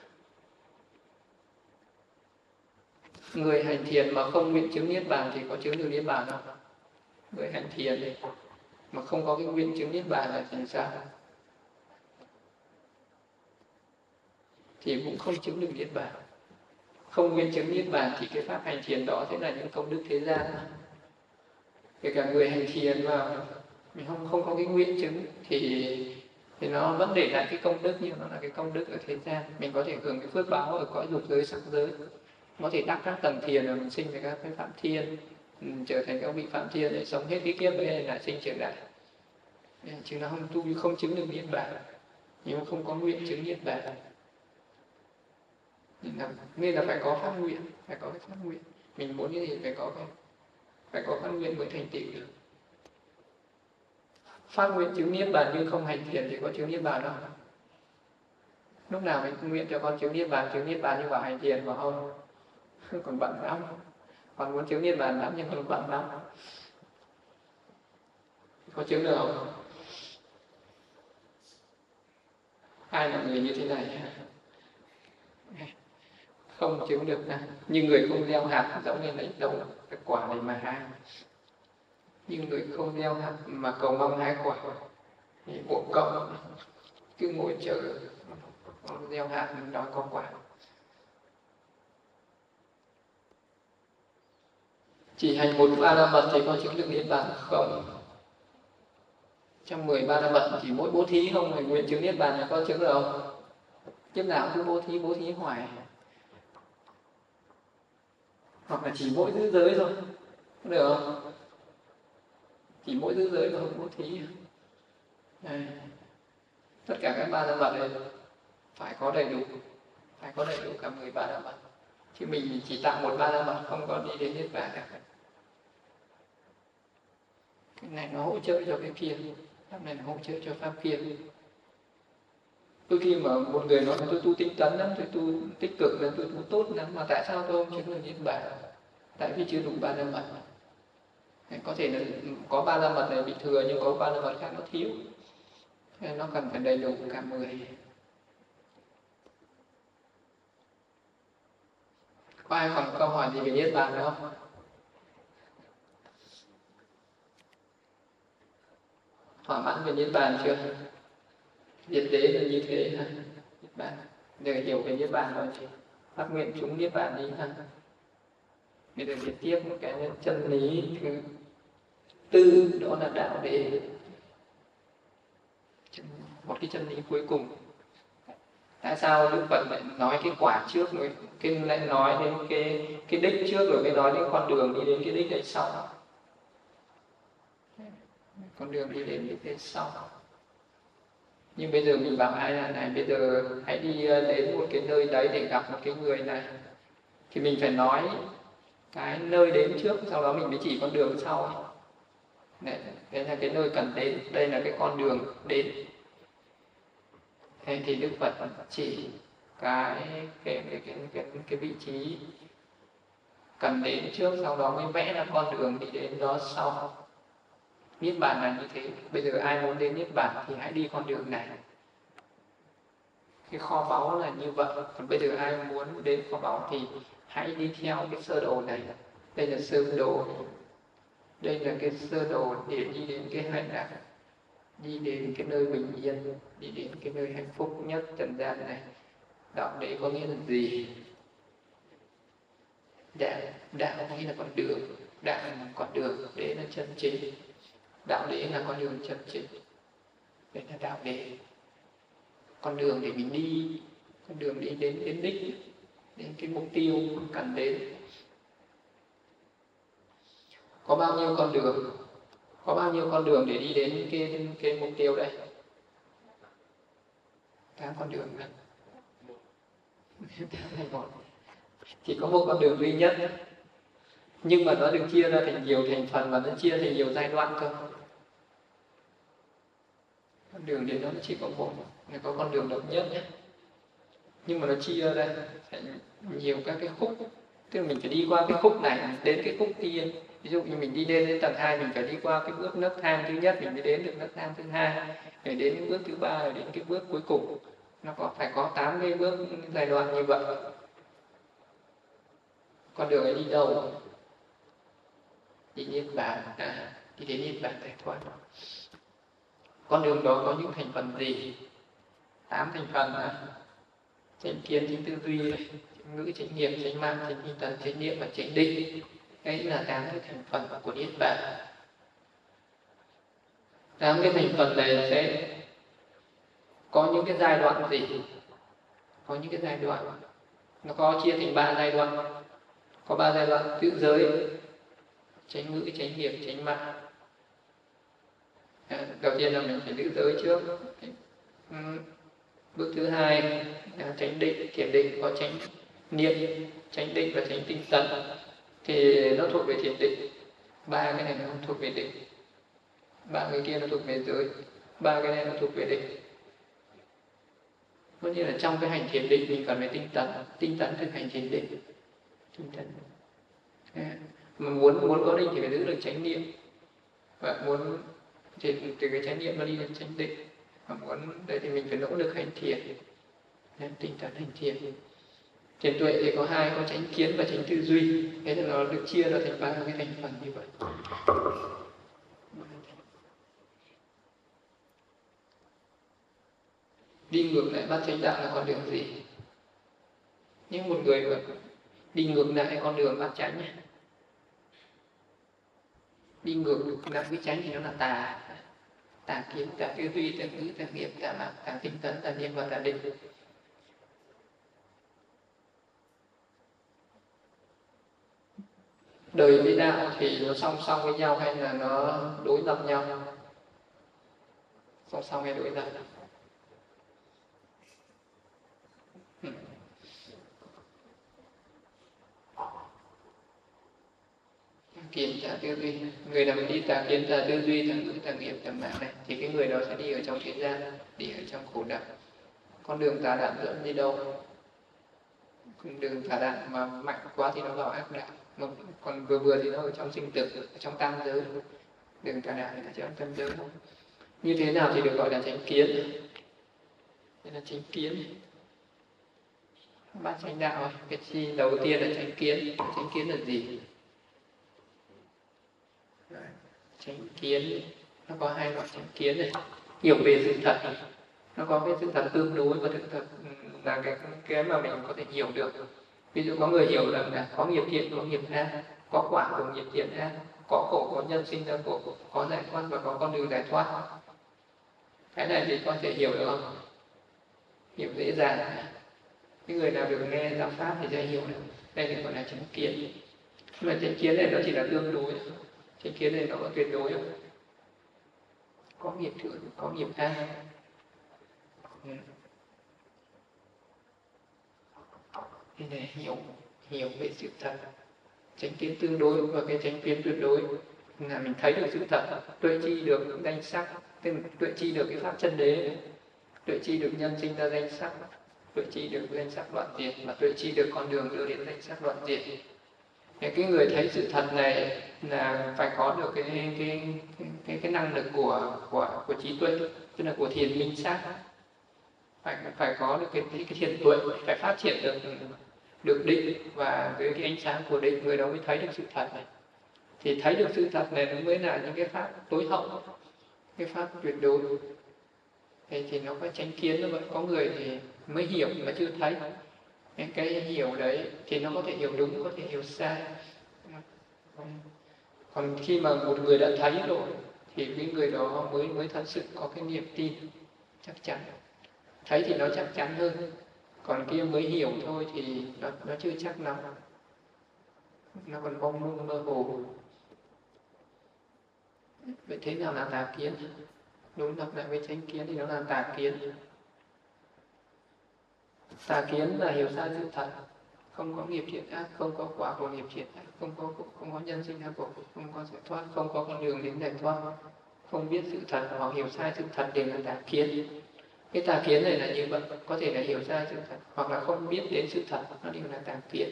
Người hành thiền mà không nguyện chứng niết bàn thì có chứng được niết bàn không? Người hành thiền thì mà không có cái nguyện chứng niết bàn là thành sao? Thì cũng không chứng được niết bàn. Không nguyện chứng niết bàn thì cái pháp hành thiền đó sẽ là những công đức thế gian. Kể cả người hành thiền mà mình không có cái nguyện chứng thì nó vẫn để lại cái công đức, nhưng nó là cái công đức ở thế gian. Mình có thể hưởng cái phước báo ở cõi dục giới, sắc giới, có thể đắc các tầng thiền rồi mình sinh về các cái phạm thiên, trở thành các vị phạm thiên để sống hết cái kiếp ấy là sinh trở lại. Chứ nó không chứng được niết bàn, nhưng mà không có nguyện chứng niết bàn. Nên là phải có phát nguyện, phải có cái phát nguyện. Mình muốn cái gì phải có phát nguyện mới thành tựu được. Phát nguyện chứng niết bàn nhưng không hành thiền thì có chứng niết bàn không? Lúc nào mình nguyện cho con chứng niết bàn nhưng vào hành thiền mà không còn bận lắm, còn muốn chứng niết bàn lắm nhưng còn bận lắm, có chứng được không? ai là người như thế này không chứng được như người không gieo hạt giống như lấy đâu cái quả này mà hái, như người không gieo hạt mà cầu mong hái quả thì bộ công cứ ngồi chờ gieo hạt mình đòi có quả. Chỉ hành một ba la mật thì có chứng được niết bàn không? Trong 10 ba la mật chỉ mỗi bố thí không, người nguyện chứng niết bàn là có chứng được không? Kiếp nào cứ bố thí hoài, hoặc là chỉ mỗi giữ giới thôi, có được không? Chỉ mỗi giữ giới mà không bố thí. Đây. Tất cả các ba la mật này phải có đầy đủ cả 10 ba la mật, chứ mình chỉ tạo một ba la mật không có đi đến niết bàn cả. Cái này nó hỗ trợ cho cái kia, pháp này nó hỗ trợ cho pháp kia. Đôi khi mà một người nói tôi tu tinh tấn lắm, tôi tu tích cực lắm, tôi tu tốt lắm, mà tại sao tôi không chứng được niết bàn? Tại vì chưa đủ ba la mật. Có thể là có ba la mật này bị thừa, nhưng có ba la mật khác nó thiếu, nên nó cần phải đầy đủ cả 10. Có ai còn câu hỏi gì về niết bàn nữa không? Thỏa mãn về niết bàn chưa? Diệt đế là như thế ha. Niết bàn. Để hiểu về niết bàn rồi thì phát nguyện chúng niết bàn đi ha. Bây giờ viết tiếp một cái chân lý thứ tư, đó là đạo đế. Một cái chân lý cuối cùng. Tại sao Đức Phật lại nói cái quả trước rồi lại nói đến cái đích trước rồi mới nói đến con đường đi đến cái đích đấy sau? Con đường đi đến đích đấy sau. Nhưng bây giờ mình bảo ai là này, bây giờ hãy đi đến một cái nơi đấy để gặp một cái người này, thì mình phải nói cái nơi đến trước, sau đó mình mới chỉ con đường sau. Đấy là cái nơi cần đến, đây là cái con đường đến. Thế thì Đức Phật chỉ cái vị trí cần đến trước, sau đó mới vẽ ra con đường đi đến đó sau. Niết bàn là như thế. Bây giờ ai muốn đến niết bàn thì hãy đi con đường này. Cái kho báu là như vậy. Còn bây giờ ai muốn đến kho báu thì hãy đi theo cái sơ đồ này. Đây là sơ đồ. Đây là cái sơ đồ để đi đến cái hạnh lạc, đi đến cái nơi bình yên, đi đến cái nơi hạnh phúc nhất trần gian này. Đạo đế có nghĩa là gì? Đạo có nghĩa là con đường. Đạo là con đường, đế là chân chính. Đạo đế là con đường chân chính. Đây là đạo đế. Con đường để mình đi, con đường đi đến đích, đến cái mục tiêu cần đến. Có bao nhiêu con đường? Có bao nhiêu con đường để đi đến cái mục tiêu đây? 8 con đường này. 8 chỉ có một con đường duy nhất, nhưng mà nó được chia ra thành nhiều thành phần và nó chia thành nhiều giai đoạn cơ. Con đường đến đó nó chỉ có một, nó có con đường độc nhất nhé, nhưng mà nó chia ra thành nhiều các cái khúc. Tức là mình phải đi qua cái khúc này đến cái khúc kia. Ví dụ như mình đi lên đến tầng 2, mình phải đi qua cái bước nấc thang thứ nhất, mình mới đến được nấc thang thứ hai, để đến cái bước thứ 3, rồi đến cái bước cuối cùng. Nó phải có 8 cái bước giai đoạn như vậy. Con đường ấy đi đâu? Đi niết bàn, đi đến niết bàn giải thoát. Con đường đó có những thành phần gì? 8 thành phần. Chánh kiến, chánh tư duy, chánh ngữ, chánh nghiệp, chánh mạng, chánh tinh tấn, chánh niệm và chánh định. Đấy là 8 cái thành phần của niết bàn. 8 cái thành phần này sẽ có những cái giai đoạn gì? Có những cái giai đoạn. Nó có chia thành 3 giai đoạn. Có 3 giai đoạn: giữ giới, chánh ngữ, chánh nghiệp, chánh mạng. Đầu tiên là mình phải giữ giới trước. Bước thứ 2 là chánh định, thiền định, có chánh niệm, chánh định và chánh tinh tấn. Thì nó thuộc về thiền định. 3 cái này nó không thuộc về định. 3 cái kia nó thuộc về giới. 3 cái này nó thuộc về định. Có nghĩa là trong cái hành thiền định mình cần phải tinh tấn thực hành thiền định. Tinh tấn. Mà muốn có định thì phải giữ được chánh niệm, và muốn thì từ cái chánh niệm nó đi đến chánh định. mà muốn đấy thì mình phải nỗ lực hành thiện, tinh tấn hành thiện. Thiền tuệ thì có hai, có chánh kiến và chánh tư duy. Thế là nó được chia ra thành ba cái thành phần như vậy. Đi ngược lại bát chánh đạo là con đường gì? Nhưng một người mà đi ngược lại con đường bát chánh, đi ngược lại cái chánh thì nó là tà. Tà kiến, tà tư duy, tà ngữ, tà nghiệp, tà mạng, tà tinh tấn, tà niệm và tà định. Đời với đạo thì nó song song với nhau hay là nó đối lập nhau? Song song hay đối lập? Kiến tà tư duy, người nào đi tà kiến tà tư duy, tà ngữ, tà nghiệp, tà mạng này thì cái người đó sẽ đi ở trong thế gian, đi ở trong khổ đau. Con đường tà đạo dẫn đi đâu? Con đường tà đạo mà mạnh quá thì nó vào ác đạo, còn vừa thì nó ở trong sinh tử, ở trong tam giới. Đường tà đạo là trong tam giới. Như thế nào thì được gọi là chánh kiến? Đây là chánh kiến. Bát chánh đạo, cái chi đầu tiên là chánh kiến. Chánh kiến là gì? Chánh kiến nó có hai loại chánh kiến này. Hiểu về sự thật, nó có cái sự thật tương đối và sự thật là cái mà mình có thể hiểu được. Ví dụ có người hiểu rằng là có nghiệp thiện, có nghiệp ác, có quả của nghiệp thiện ác, có khổ, có nhân sinh ra khổ, có giải thoát và có con đường giải thoát. Cái này thì có thể hiểu được không? Hiểu dễ dàng. Những người nào được nghe giáo pháp thì sẽ hiểu được. Đây là gọi là chánh kiến. Nhưng mà chánh kiến này nó chỉ là tương đối. Chánh kiến này nó có tuyệt đối không? Có nghiệp thiện, có nghiệp ác. Thế này hiểu về sự thật. Chánh kiến tương đối và cái chánh kiến tuyệt đối là mình thấy được sự thật, tuệ chi được danh sắc, tức là tuệ chi được cái pháp chân đế, tuệ chi được nhân sinh ra danh sắc, tuệ chi được danh sắc đoạn diệt, và tuệ chi được con đường đưa đến danh sắc đoạn diệt. Cái người thấy sự thật này là phải có được cái năng lực của trí tuệ, tức là của thiền minh sát, phải có được cái thiền tuệ, phải phát triển được định, và với cái ánh sáng của định người đó mới thấy được sự thật này. Thì thấy được sự thật này nó mới là những cái pháp tối hậu, cái pháp tuyệt đối. Thì nó có chánh kiến như vậy. Có người thì mới hiểu mà chưa thấy. Cái hiểu đấy thì nó có thể hiểu đúng, có thể hiểu sai. Còn khi mà một người đã thấy rồi thì cái người đó mới thật sự có cái niềm tin chắc chắn. Thấy thì nó chắc chắn hơn, còn kia mới hiểu thôi thì nó chưa chắc lắm, nó còn mông lung mơ hồ. Vậy thế nào là tà kiến? Đối lập lại với chánh kiến thì nó là tà kiến. Tà kiến là hiểu sai sự thật, không có nghiệp thiện ác, không có quả của nghiệp thiện ác, không có nhân sinh ra khổ, không có giải thoát, không có con đường đến giải thoát, không biết sự thật hoặc hiểu sai sự thật đều là tà kiến. Cái tà kiến này là như vậy, có thể là hiểu sai sự thật hoặc là không biết đến sự thật, nó đều là tà kiến.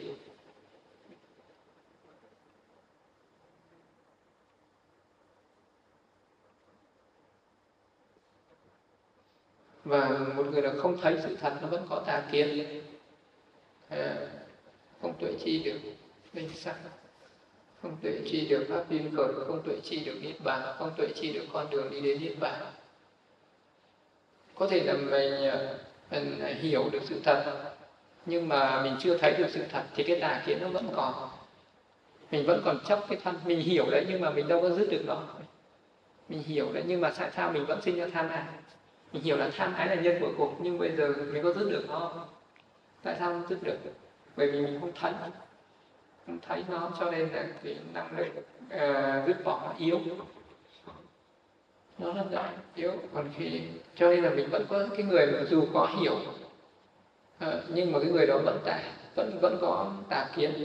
Và một người là không thấy sự thật nó vẫn có tà kiến, không tuệ chi được danh sắc, không tuệ chi được pháp duyên khởi, không tuệ chi được niết bàn, không tuệ chi được con đường đi đến niết bàn. Có thể là mình hiểu được sự thật nhưng mà mình chưa thấy được sự thật thì cái tà kiến nó vẫn còn. Mình vẫn còn chấp cái thân, mình hiểu đấy nhưng mà mình đâu có dứt được nó. Mình hiểu đấy nhưng mà tại sao mình vẫn sinh ra tham ái? Mình hiểu là tham ái là nhân của khổ, nhưng bây giờ mình có dứt được nó không? Tại sao không dứt được? Bởi vì mình không thấy nó, cho nên là cái năng lực dứt bỏ nó yếu. Nó rất là yếu. Còn khi cho nên là mình vẫn có cái người mà dù có hiểu nhưng mà cái người đó vẫn có tà kiến.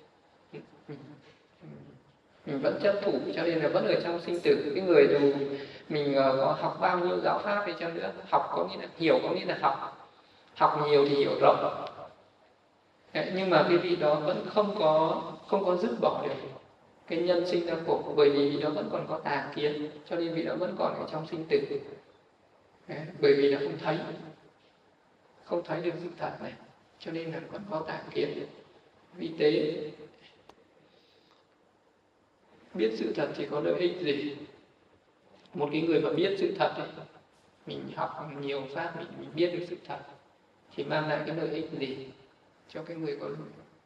Mình vẫn chấp thủ, cho nên là vẫn ở trong sinh tử. Cái người dù mình có học bao nhiêu giáo pháp đi chăng nữa, học có nghĩa là hiểu, có nghĩa là học nhiều thì hiểu rộng. Nhưng mà cái vị đó vẫn không có dứt bỏ được cái nhân sinh ra khổ, bởi vì vị đó vẫn còn có tà kiến, cho nên vị đó vẫn còn ở trong sinh tử. Bởi vì là không thấy được sự thật này, cho nên là còn có tà kiến. Vì thế biết sự thật thì có lợi ích gì? Một cái người mà biết sự thật ấy, mình học nhiều pháp mình biết được sự thật thì mang lại cái lợi ích gì cho cái người có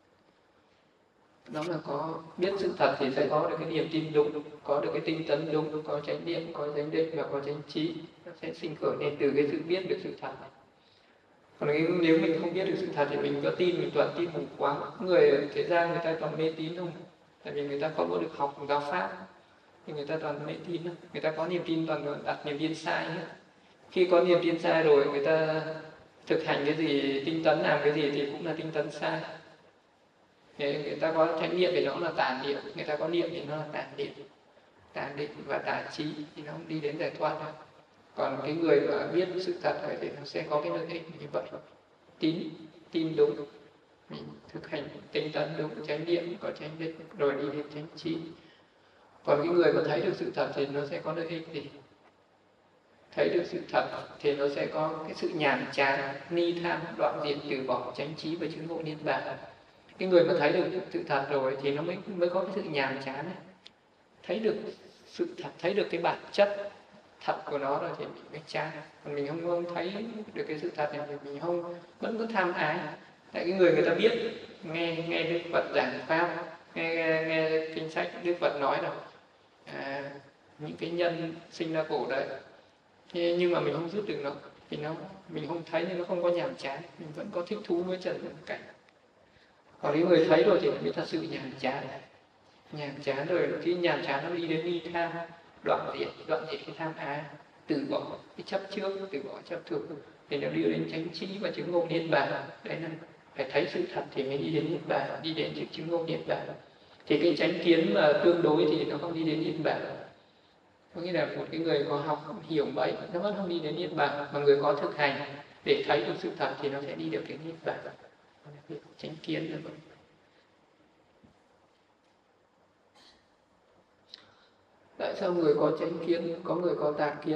đó là có biết sự thật thì sẽ có được cái niềm tin đúng, có được cái tinh tấn đúng, có chánh niệm, có chánh định và có chánh trí. Nó sẽ sinh khởi lên từ cái sự biết được sự thật. Còn nếu mình không biết được sự thật thì mình có tin, mình toàn tin mù quáng. Người ở thế gian người ta toàn mê tín không? Tại vì người ta không có được học giáo pháp thì người ta toàn mê tín, người ta có niềm tin toàn đặt niềm tin sai hết. Khi có niềm tin sai rồi người ta thực hành cái gì, tinh tấn làm cái gì thì cũng là tinh tấn sai. Người ta có chánh niệm thì nó là tà niệm, người ta có niệm thì nó là tà định và tà trí thì nó không đi đến giải thoát đâu. Còn cái người mà biết sự thật thì nó sẽ có cái lợi ích như vậy. Tin đúng, mình thực hành tinh tấn đúng, chánh niệm có chánh định rồi đi đến chánh trí. Còn cái người mà thấy được sự thật thì nó sẽ có lợi ích gì? Thấy được sự thật thì nó sẽ có cái sự nhàm chán, ni tham, đoạn diệt, từ bỏ, chánh trí và chứng ngộ niết bàn. Cái người mà thấy được sự thật rồi thì nó mới có cái sự nhàm chán này. Thấy được sự thật, thấy được cái bản chất thật của nó rồi thì mình mới chán. Còn mình không thấy được cái sự thật này thì mình vẫn cứ tham ái. Tại cái người ta biết, nghe Đức Phật giảng pháp, nghe kinh sách Đức Phật nói rồi, những cái nhân sinh ra khổ đấy, nhưng mà mình không dứt được nó thì mình không thấy nên nó không có nhàm chán, mình vẫn có thích thú với trần cảnh. Còn cái người thấy rồi thì mới thật sự nhàm chán rồi, khi nhàm chán nó đi đến ni tham, đoạn diệt cái tham ái, từ bỏ cái chấp trước, từ bỏ chấp thực thì nó đi đến chánh trí và chứng ngộ niết bàn. Đấy là phải thấy sự thật thì mới đi đến niết bàn, đi đến chứng ngộ niết bàn. Thì cái chánh kiến mà tương đối thì nó không đi đến niết bàn. Có nghĩa là một cái người có học hiểu mấy nó vẫn không đi đến niết bàn, mà người có thực hành để thấy được sự thật thì nó sẽ đi được đến niết bàn. Chánh kiến là vậy. Tại sao người có chánh kiến, có người có tà kiến?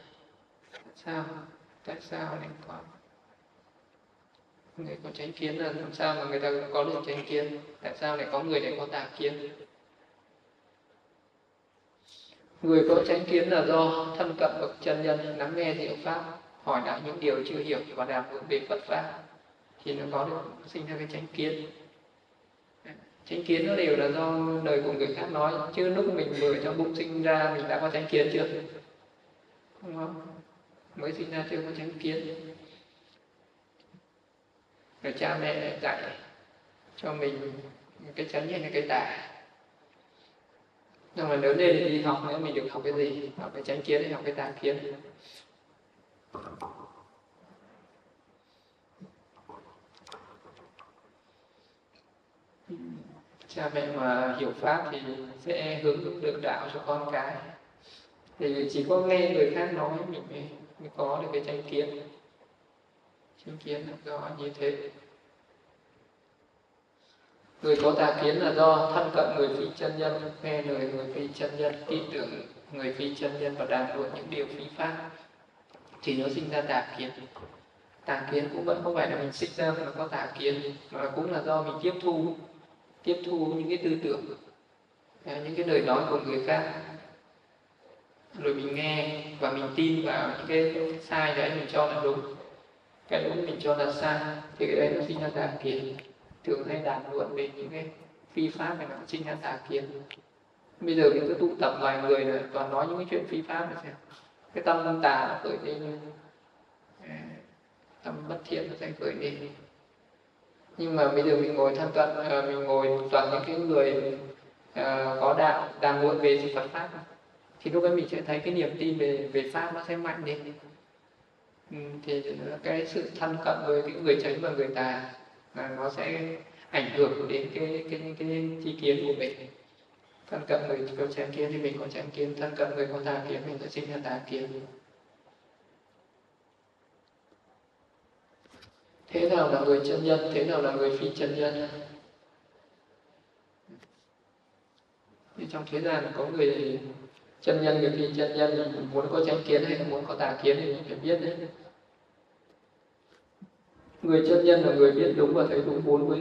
Tại sao lại có? Người có chánh kiến là làm sao mà người ta có được chánh kiến? Tại sao lại có người lại có tà kiến? Người có chánh kiến là do thân cận bậc chân nhân, lắng nghe diệu pháp, hỏi lại những điều chưa hiểu và đàm luận về Phật pháp thì nó có được sinh ra cái chánh kiến. Chánh kiến nó đều là do lời của người khác nói, chứ lúc mình vừa trong bụng sinh ra mình đã có chánh kiến chưa? Không, mới sinh ra chưa có chánh kiến. Rồi cha mẹ dạy cho mình cái chánh hay là cái tà. Nhưng mà lớn lên thì đi học nữa mình được học cái gì? Học cái chánh kiến hay học cái tà kiến? Cha mẹ mà hiểu pháp thì sẽ hướng được đạo cho con cái. Thì chỉ có nghe người khác nói mình mới có được cái chánh kiến. Chánh kiến là do như thế. Người có tà kiến là do thân cận người phi chân nhân, nghe lời người phi chân nhân, tin tưởng người phi chân nhân và đàm luận những điều phi pháp thì nó sinh ra tà kiến. Tà kiến cũng vẫn không phải là mình sinh ra mà nó có tà kiến, mà cũng là do mình tiếp thu những cái tư tưởng, những cái lời nói của người khác, rồi mình nghe và mình tin vào những cái sai đấy mình cho là đúng, cái đúng mình cho là sai, thì cái đấy nó sinh ra tà kiến. Thường hay đàm luận về những cái phi pháp này nó sinh ra tà kiến. Bây giờ mình cứ tụ tập vài người rồi toàn nói những cái chuyện phi pháp này xem, cái tâm tà nó khởi lên, tâm bất thiện nó sẽ khởi lên. Nhưng mà bây giờ mình ngồi thân cận, mình ngồi toàn những cái người có đạo đàm luận về sự Phật pháp, thì lúc ấy mình sẽ thấy cái niềm tin về pháp nó sẽ mạnh lên. Thì cái sự thân cận với cái người chánh và người tà là nó sẽ ảnh hưởng đến cái tri kiến của mình. Thân cận người có chánh kiến thì mình có chánh kiến, thân cận người có tà kiến mình sẽ sinh ra tà kiến. Thế nào là người chân nhân, thế nào là người phi chân nhân? Thì trong thế gian có người Chân nhân người phi chân nhân, muốn có chánh kiến hay là muốn có tà kiến thì mình phải biết đấy. Người chân nhân là người biết đúng và thấy đúng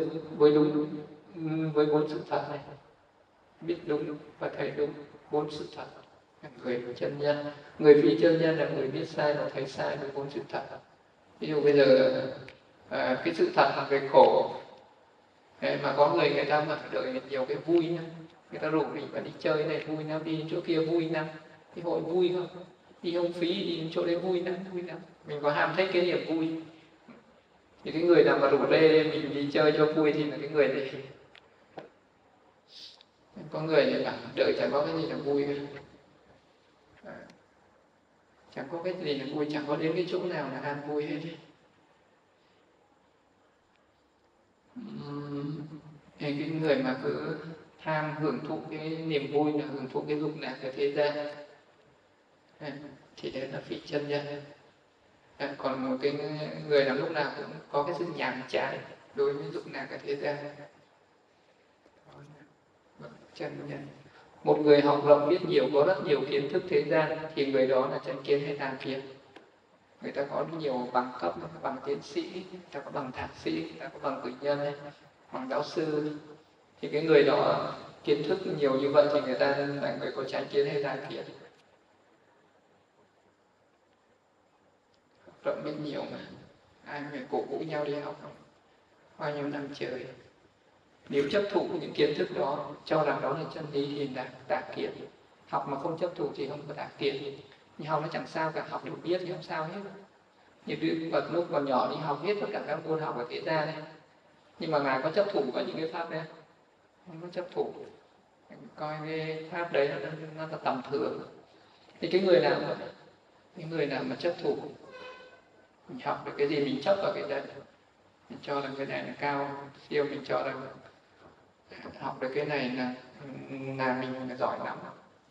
với bốn sự thật này, biết đúng và thấy đúng bốn sự thật. Người chân nhân, người phi chân nhân là người biết sai và thấy sai với bốn sự thật. Ví dụ bây giờ cái sự thật là về khổ, mà có người ta mà đợi nhiều cái vui nữa, người ta rủ mình mà đi chơi này vui lắm, đi chỗ kia vui lắm, thì hội vui không, đi không phí, đi chỗ đấy vui lắm. Mình có ham thích cái niềm vui, thì cái người nào mà rủ rê mình đi chơi cho vui thì là cái người này. Có người thì bảo đợi chẳng có cái gì là vui cả. Chẳng có cái gì là vui, chẳng có đến cái chỗ nào là an vui hết. Thì cái người mà cứ tham hưởng thụ cái niềm vui, là hưởng thụ cái dục lạc ở thế gian, thì đấy là phi chân nhân. Còn một cái người nào lúc nào cũng có cái sự nhàm chán đối với dục lạc ở thế gian, chân nhân. Một người học rộng biết nhiều, có rất nhiều kiến thức thế gian, thì người đó là chân kiến hay tà kiến. Người ta có nhiều bằng cấp, bằng tiến sĩ, người ta có bằng thạc sĩ, người ta có bằng cử nhân, bằng giáo sư, thì cái người đó kiến thức nhiều như vậy thì người ta là người có chánh kiến hay tà kiến. Rộng biết nhiều mà ai phải cổ vũ nhau đi học không? Bao nhiêu năm trời. Nếu chấp thụ những kiến thức đó, cho rằng đó là chân lý thì là tà kiến. Học mà không chấp thụ thì không có tà kiến. Nhưng học nó chẳng sao cả, học được biết thì không sao hết. Như đứa bậc lúc còn nhỏ đi học hết tất cả các môn học ở thế gian này, nhưng mà ngài có chấp thủ vào những cái pháp đấy không? Có chấp thủ, coi cái pháp đấy nó là tầm thường. Thì cái người nào mà chấp thủ, mình học được cái gì mình chấp vào cái đấy, mình cho rằng cái này là cao siêu, mình cho rằng học được cái này là mình là giỏi lắm,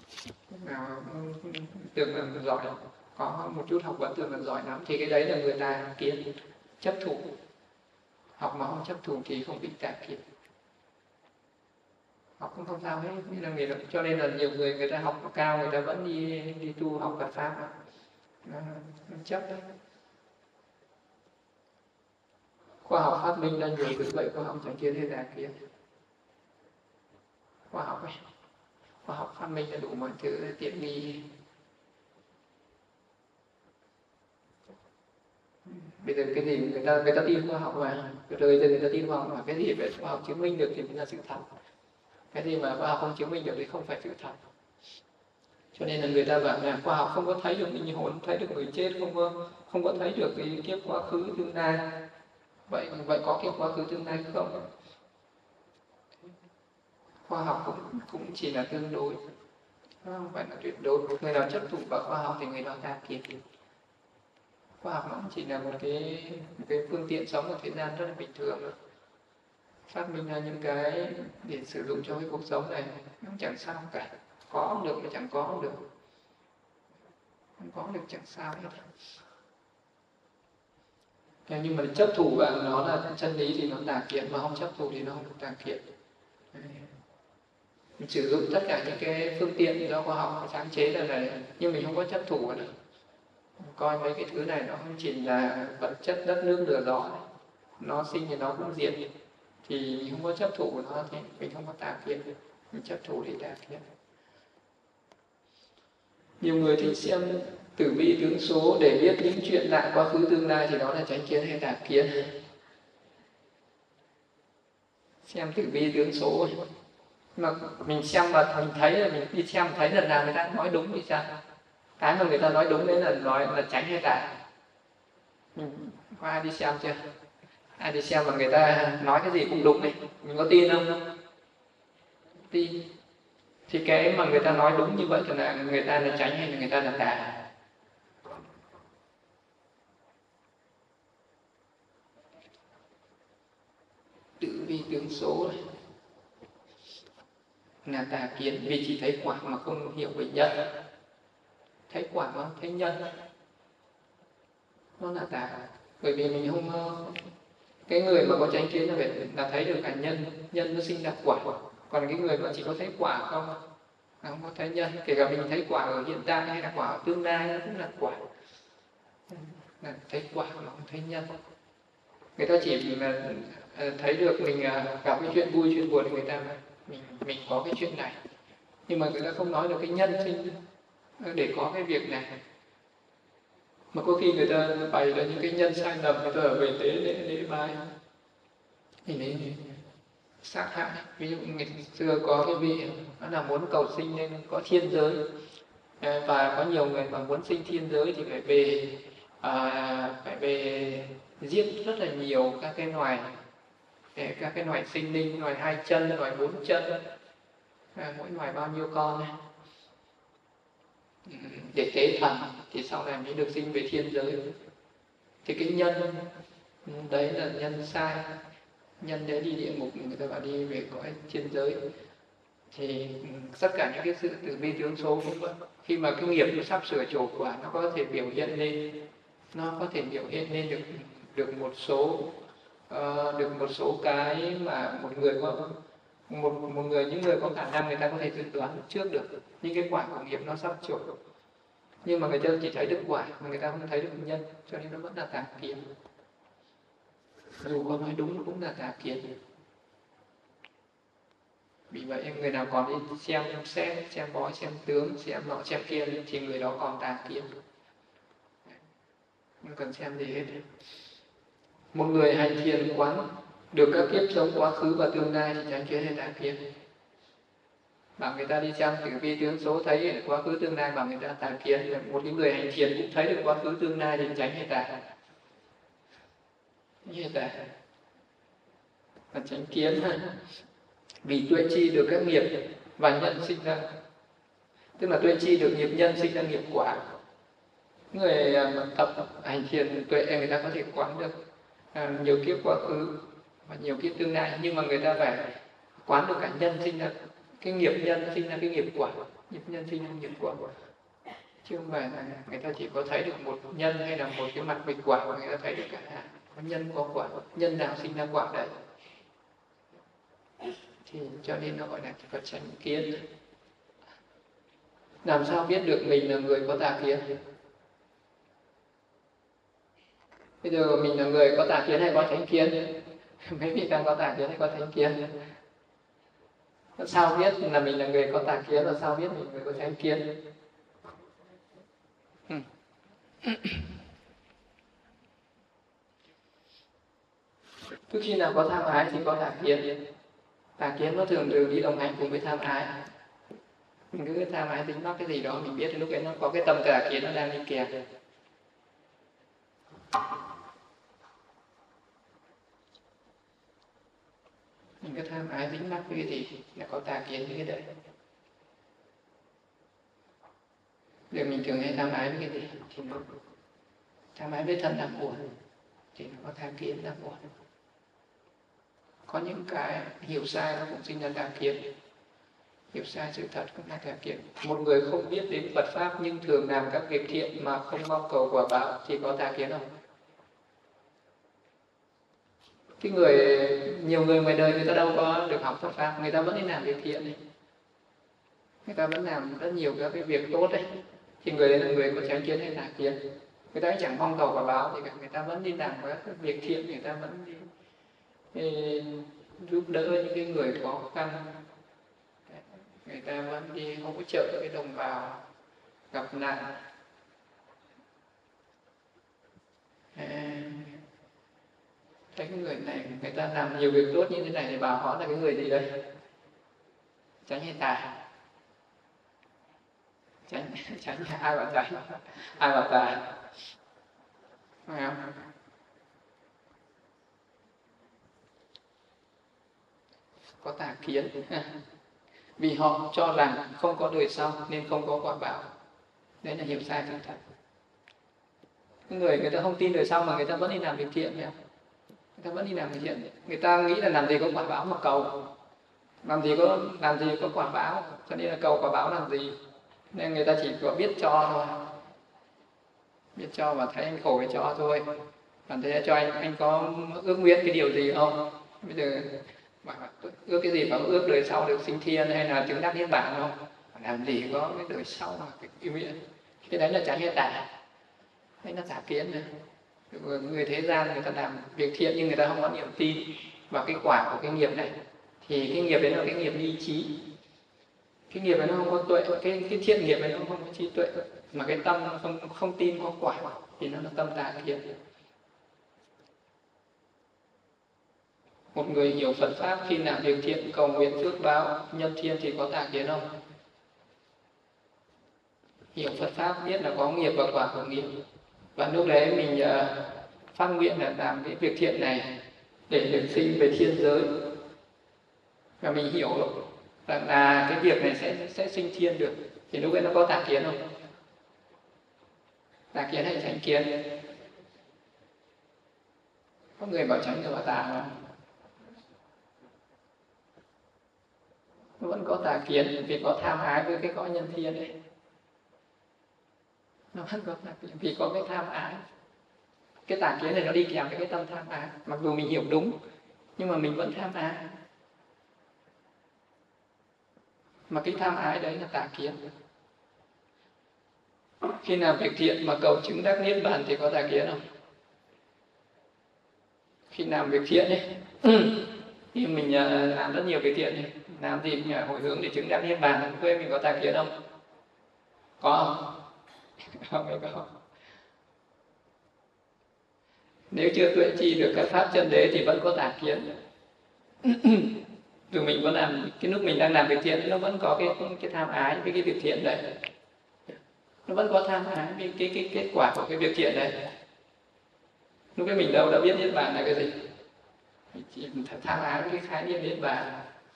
tưởng là giỏi, có một chút học vẫn tưởng là giỏi lắm, thì cái đấy là người ta kiến chấp thủ. Học mà không chấp thủ thì không bị tà kiến. Học cũng không sao hết, cho nên là nhiều người ta học cao, người ta vẫn đi tu học Phật pháp mà chấp đấy. Khoa học phát minh ra nhiều thứ vậy, khoa học chẳng kiến hay tà kiến. Khoa học phát minh ra đủ mọi thứ tiện nghi. Bây giờ cái gì người ta tin khoa học mà, rồi giờ người ta tin khoa học mà cái gì về khoa học chứng minh được thì mới là sự thật. Cái gì mà khoa học không chứng minh được thì không phải sự thật. Cho nên là người ta bảo là khoa học không có thấy được linh hồn, thấy được người chết, không có thấy được cái kiếp quá khứ tương lai. Vậy có kiếp quá khứ tương lai không? Khoa học cũng chỉ là tương đối, không phải là tuyệt đối. Người nào chấp thụ vào khoa học thì người đó tà kiến. Khoa học nó cũng chỉ là một cái phương tiện sống ở thế gian rất là bình thường thôi. Phát minh ra những cái để sử dụng cho cái cuộc sống này, nó chẳng sao cả. Có cũng được mà chẳng có cũng được. Không có được chẳng sao hết. Nhưng mà chấp thủ vào nó là chân lý thì nó tà kiến, mà không chấp thủ thì nó không tà kiến. Mình sử dụng tất cả những cái phương tiện do khoa học sáng chế ra này, nhưng mình không có chấp thủ vào được. Coi mấy cái thứ này nó không chỉ là vật chất đất nước lửa gió này. Nó sinh thì nó cũng diệt, thì mình không có chấp thủ của nó thì mình không có tà kiến. Mình chấp thủ thì tà kiến. Nhiều người thì xem tử vi tướng số để biết những chuyện lạ quá khứ tương lai thì đó là chánh kiến hay tà kiến. Xem tử vi tướng số mà mình xem mà mình thấy là mình đi xem thấy lần nào người ta nói đúng thì sao? Cái mà người ta nói đúng đấy là nói là chánh hay tà? Có ai đi xem chưa? Ai đi xem mà người ta nói cái gì cũng đúng đấy, mình có tin không? Tin. Thì cái mà người ta nói đúng như vậy thì là người ta là chánh hay là người ta là tà? Tử vi tướng số này là tà kiến, vì chỉ thấy quả mà không hiểu về nhân. Thấy quả mà không thấy nhân, nó là tà. Bởi vì mình không, cái người mà có chánh kiến là thấy được cả nhân nó sinh ra quả. Còn cái người mà chỉ có thấy quả không, không có thấy nhân. Kể cả mình thấy quả ở hiện tại hay là quả ở tương lai, nó cũng là quả, là thấy quả mà không thấy nhân. Người ta chỉ thấy được mình gặp cái chuyện vui chuyện buồn, người ta mình có cái chuyện này, nhưng mà người ta không nói được cái nhân sinh để có cái việc này. Mà có khi người ta bày ra những cái nhân sai lầm, người ta ở về tế lễ bái thì đấy sát hại. Ví dụ ngày xưa có cái vị nó là muốn cầu sinh nên có thiên giới, và có nhiều người mà muốn sinh thiên giới thì phải về giết rất là nhiều các cái loài sinh linh, loài 2 chân, loài 4 chân, mỗi loài bao nhiêu con này, để tế thần thì sau này mới được sinh về thiên giới. Thì cái nhân đấy là nhân sai, nhân để đi địa ngục, người ta bảo đi về cõi thiên giới. Thì tất cả những cái sự từ bi tướng số cũng vậy. Khi mà cái nghiệp nó sắp sửa trổ quả, nó có thể biểu hiện lên, nó có thể biểu hiện lên được một số cái mà một người có những người có khả năng người ta có thể dự đoán trước được những cái quả của nghiệp nó sắp trổ. Nhưng mà người ta chỉ thấy được quả mà người ta không thấy được nhân, cho nên nó vẫn là tà kiến. Dù có nói đúng nó cũng là tà kiến. Vì vậy người nào còn đi xem xét, xem bói, xem tướng, xem nọ xem kia thì người đó còn tà kiến, không cần xem gì hết. Một người hành thiền quán được các kiếp sống quá khứ và tương lai thì chánh kiến hay tà kiến. Bảo người ta đi xem tử vi tướng số thấy quá khứ tương lai, bảo người ta tà kiến. Một cái người hành thiền cũng thấy được quá khứ tương lai thì chánh hay tà? Như tà là chánh kiến. Vì tuệ chi được các nghiệp và nhân sinh ra, tức là tuệ chi được nghiệp nhân sinh ra nghiệp quả. Người tập hành thiền tuệ người ta có thể quán được nhiều kiếp quá khứ và nhiều kiếp tương lai, nhưng mà người ta phải quán được cả nhân sinh ra cái nghiệp nhân, sinh ra cái nghiệp quả, nghiệp nhân sinh ra nghiệp quả, chứ không phải là người ta chỉ có thấy được một nhân hay là một cái mặt về quả, mà người ta thấy được cả có nhân có quả, nhân nào sinh ra quả đấy. Thì cho nên nó gọi là Phật chánh kiến. Làm sao biết được mình là người có tà kiến? Bây giờ mình là người có tà kiến hay có chánh kiến? Mấy vị đang có tà kiến hay có chánh kiến? Sao biết là mình là người có tà kiến, và sao biết mình là người có chánh kiến? Cứ khi nào có tham ái thì có tà kiến. Tà kiến nó thường đi đồng hành cùng với tham ái. Mình cứ tham ái tính mắc cái gì đó, mình biết thì lúc ấy nó có cái tâm tà kiến nó đang đi kèm. Mình cứ tham ái dính mắc cái gì là có tà kiến với cái đấy. Điều mình thường hay tham ái với cái gì thì nó tham ái với thân làm buồn thì nó có tà kiến làm buồn. Có những cái hiểu sai nó cũng sinh ra tà kiến, hiểu sai sự thật cũng là tà kiến. Một người không biết đến Phật pháp nhưng thường làm các việc thiện mà không mong cầu quả báo thì có tà kiến không? Cái nhiều người ngoài đời người ta đâu có được học Phật pháp, người ta vẫn đi làm việc thiện đấy, người ta vẫn làm rất nhiều các cái việc tốt đấy, thì người đấy là người có chánh kiến hay tà kiến? Người ta chẳng mong cầu quả báo thì cả, người ta vẫn đi làm các việc thiện, người ta vẫn đi giúp đỡ những cái người khó khăn, người ta vẫn đi hỗ trợ cái đồng bào gặp nạn. Thấy cái người này người ta làm nhiều việc tốt như thế này thì bảo họ là cái người gì đây? Chánh hay tà? Chánh ai bảo chánh? Ai bảo tà? Phải không? Có tà kiến. Vì họ cho rằng không có đời sau nên không có quả báo. Đấy là hiểu sai sự thật. Người ta không tin đời sau mà người ta vẫn đi làm việc thiện nhỉ? Người ta vẫn đi làm việc thiện. Người ta nghĩ là làm gì có quả báo mà cầu, làm gì có quả báo, cho nên là cầu quả báo làm gì? Nên người ta chỉ có biết cho thôi, biết cho và thấy anh khổ thì cho thôi. Còn thế cho anh có ước nguyện cái điều gì không? Bây giờ ước cái gì, bảo ước đời sau được sinh thiên hay là chứng đắc niết bàn không? làm gì có cái đời sau mà cái nguyện. Cái đấy là chẳng nghe tà, đấy là tà kiến này. Người thế gian người ta làm việc thiện nhưng người ta không có niềm tin vào cái quả của cái nghiệp này, thì cái nghiệp đấy là cái nghiệp nghi trí. Cái nghiệp đấy nó không có tuệ, cái thiện nghiệp đấy nó không có trí tuệ, mà cái tâm nó không tin có quả thì nó là tâm tà kiến. Một người hiểu Phật pháp khi làm việc thiện cầu nguyện phước báo nhân thiên thì có tà kiến không? Hiểu Phật pháp biết là có nghiệp và quả của nghiệp, và lúc đấy mình phát nguyện là làm cái việc thiện này để được sinh về thiên giới, và mình hiểu rằng là cái việc này sẽ sinh thiên được, thì lúc ấy nó có tà kiến không? Tà kiến hay chánh kiến? Có người bảo chánh, người bảo tà mà. Nó vẫn có tà kiến vì có tham ái với cái cõi nhân thiên đấy. Nó vẫn có tà kiến vì có cái tham ái. Cái tà kiến này nó đi kèm với cái tâm tham ái. Mặc dù mình hiểu đúng nhưng mà mình vẫn tham ái. Mà cái tham ái đấy là tà kiến. Khi làm việc thiện mà cầu chứng đắc niết bàn thì có tà kiến không? Khi làm việc thiện ấy thì mình làm rất nhiều việc thiện này, làm gì mình hồi hướng để chứng đắc niết bàn, lúc ấy mình có tà kiến không? Có không? Không có. Nếu chưa tuệ chi được các pháp chân đế thì vẫn có tà kiến. Dù mình có làm, cái lúc mình đang làm việc thiện nó vẫn có cái tham ái với cái việc thiện đấy, nó vẫn có tham ái với cái kết quả của cái việc thiện đấy. Lúc ấy mình đâu đã biết niết bàn là cái gì, mình chỉ tham ái với cái khái niệm niết bàn.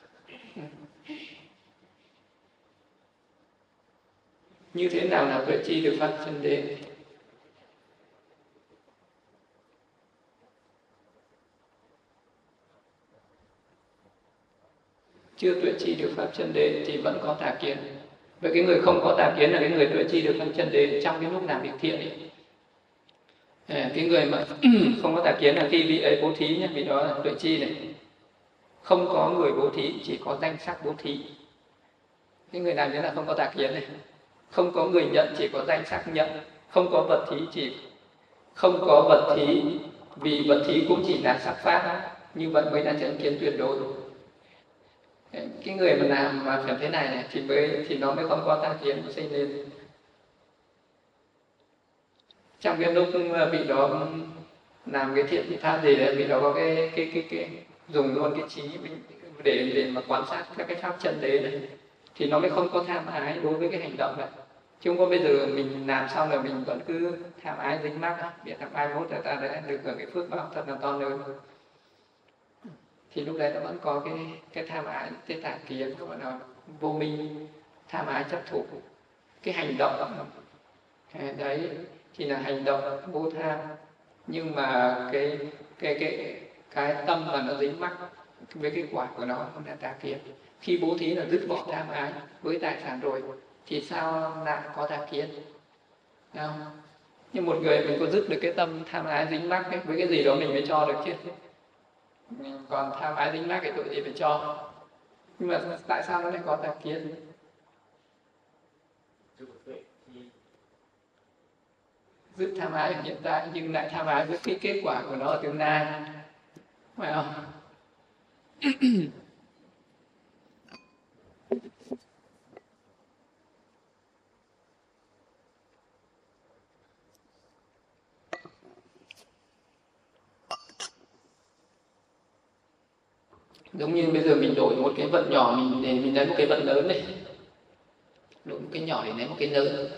Như thế nào là tuệ chi được pháp chân đế? Chưa tuệ chi được pháp chân đế thì vẫn có tà kiến. Vậy cái người không có tà kiến là cái người tuệ chi được pháp chân đế trong cái lúc làm việc thiện ấy. Cái người mà không có tà kiến là khi vị ấy bố thí nhé, vì đó là tuệ chi này. Không có người bố thí, chỉ có danh sắc bố thí. Cái người làm thế là không có tà kiến này. Không có người nhận, chỉ có danh sắc nhận. Không có vật thí, chỉ không có vật thí, vì vật thí cũng chỉ là sắc pháp. Như vậy mới là chân kiến tuyệt đối. Cái người mà làm mà kiểu thế này thì nó mới không có tà kiến sinh lên. Trong cái lúc vị đó làm cái thiện pháp gì đấy, vị đó có cái dùng luôn cái trí để mà quan sát các cái pháp chân đế đấy, thì nó mới không có tham ái đối với cái hành động này. Chứ không có bây giờ mình làm xong là mình vẫn cứ tham ái dính mắc, biết là mai mốt người ta đã được hưởng cái phước báo thật là to lớn, thì lúc đấy nó vẫn có cái tham ái, cái tà kiến, gọi là vô minh, tham ái chấp thủ. Cái hành động đấy thì là hành động vô tham, nhưng mà cái tâm mà nó dính mắc với cái quả của nó không là tà kiến. Khi bố thí là dứt bỏ tham ái với tài sản rồi thì sao lại có tà kiến? Không? Nhưng một người mình có dứt được cái tâm tham ái dính mắc ấy, với cái gì đó mình mới cho được chứ. Còn tham ái dính mắc cái tội gì phải cho. Nhưng mà tại sao nó lại có tà kiến? Dứt tham ái ở hiện tại nhưng lại tham ái với cái kết quả của nó ở tương lai, phải không? Giống như bây giờ mình đổi một cái vận nhỏ để mình lấy một cái vận lớn này, đổi một cái nhỏ để lấy một cái lớn,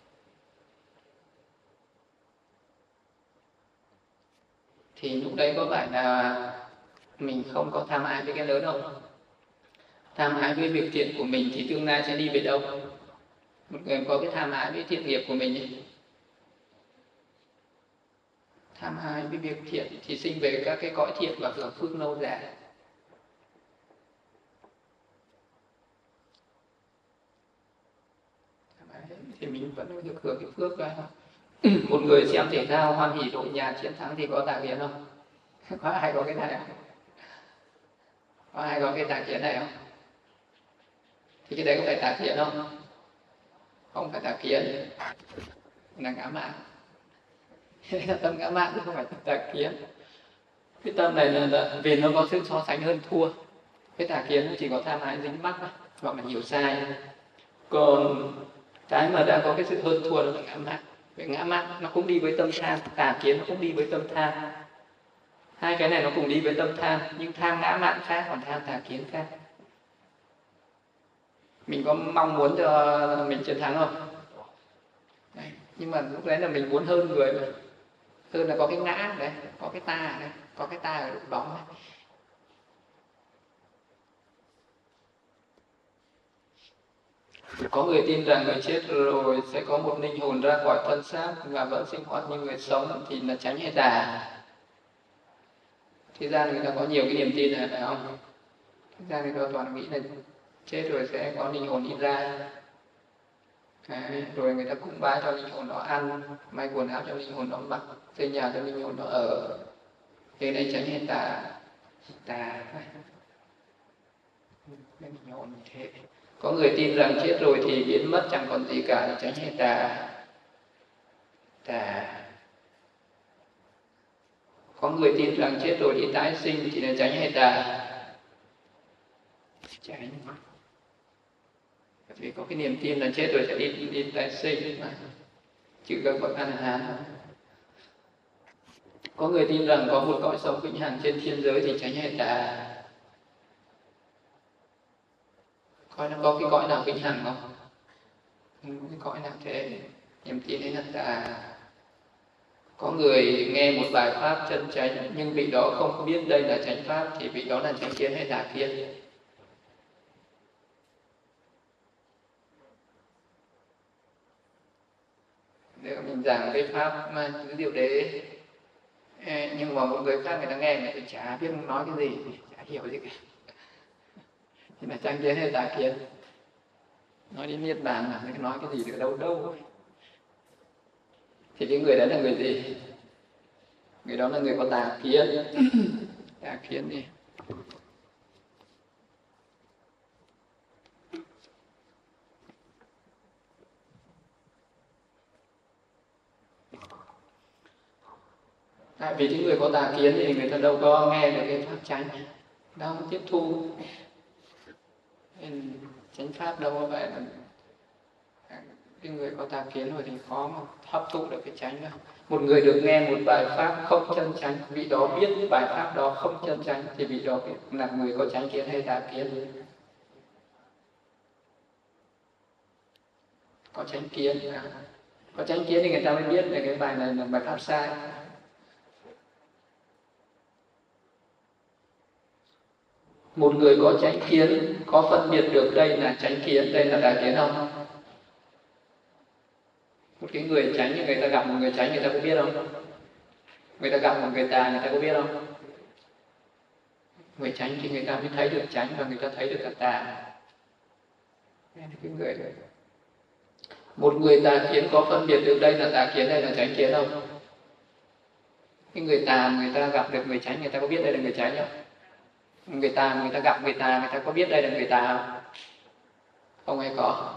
thì lúc đấy có phải là mình không có tham ái với cái lớn không? Tham ái với việc thiện của mình thì tương lai sẽ đi về đâu? Một người có cái tham ái với thiện nghiệp của mình ấy, tham ái với việc thiện thì sinh về các cái cõi thiện và hưởng phước lâu dài. Thì mình vẫn được hưởng cái phước đó. Một người xem thể thao hoan hỉ đội nhà chiến thắng thì có tà kiến không? Có ai có cái này không? Có ai có cái tà kiến này không? Thì cái đấy có phải tà kiến không? không phải tà kiến, là ngã mạn. Là tâm ngã mạn, không phải tâm tà kiến. Cái tâm này là vì nó có sự so sánh hơn thua. Cái tà kiến nó chỉ có tham ái dính mắc hoặc là hiểu sai. Còn cái mà đã có cái sự hơn thua đó là ngã mạn. Vậy ngã mạn nó cũng đi với tâm tham, tà kiến nó cũng đi với tâm tham. Hai cái này nó cùng đi với tâm tham, nhưng tham ngã mạn khác, còn tham tà kiến khác. Mình có mong muốn cho mình chiến thắng không? Đấy. Nhưng mà lúc đấy là mình muốn hơn người mà. Hơn là có cái ngã đấy, có cái ta đấy, có cái ta ở lúc bóng đấy. Có người tin rằng người chết rồi sẽ có một linh hồn ra khỏi thân xác và vẫn sinh hoạt như người sống, thì là chánh hay tà? Thế gian người ta có nhiều cái niềm tin này phải không? Thế gian người ta toàn nghĩ là chết rồi sẽ có linh hồn đi ra. Rồi người ta cúng bái cho linh hồn đó ăn, may quần áo cho linh hồn đó mặc, xây nhà cho linh hồn đó ở. Thế này chánh hay tà? Tà. Linh hồn như thế. Có người tin rằng chết rồi thì biến mất chẳng còn gì cả, thì chánh hay tà? Tà. Có người tin rằng chết rồi đi tái sinh thì là chánh hay tà? Chánh. Vì có cái niềm tin là chết rồi sẽ đi tái sinh mà. Chứ các bậc A La Hán. Có người tin rằng có một cõi sống vĩnh hằng trên thiên giới thì chánh hay tà? Có cái cõi nào vĩnh hằng không? Không có cái cõi nào thế. Niềm tin ấy là tà. Có người nghe một bài pháp chân chánh nhưng vị đó không biết đây là chánh pháp thì vị đó là chánh kiến hay tà kiến? Nếu mình giảng cái pháp mà tứ diệu đế, nhưng mà một người khác người ta nghe người ta chả biết nói cái gì, chả hiểu gì cả, thì là chánh kiến hay tà kiến? Nói đến niết bàn là nói cái gì được đâu đâu. Thì cái người đấy là người gì? Người đó là người có tà kiến. Tà kiến đi. Tại vì những người có tà kiến thì người ta đâu có nghe được cái pháp chánh, đâu có tiếp thu. Nên chánh pháp đâu có phải là cái người có tà kiến rồi thì khó mà hấp thụ được cái chánh đâu. Một người được nghe một bài pháp không chân chánh, vị đó biết bài pháp đó không chân chánh thì vị đó là người có chánh kiến hay tà kiến? Có chánh kiến. Có chánh kiến thì người ta mới biết là cái bài này là bài pháp sai. Một người có chánh kiến có phân biệt được đây là chánh kiến, đây là tà kiến không? Một cái người chánh thì người ta gặp một người chánh người ta có biết không? Người ta gặp một người tà người ta có biết không? Người chánh thì người ta mới thấy được chánh và người ta thấy được cả tà. Cái người đấy. Một người tà kiến có phân biệt được đây là tà kiến, đây là chánh kiến không? Cái người tà người ta gặp được người chánh người ta có biết đây là người chánh không? Người tà người ta gặp người tà người ta có biết đây là người tà không? Không hay có?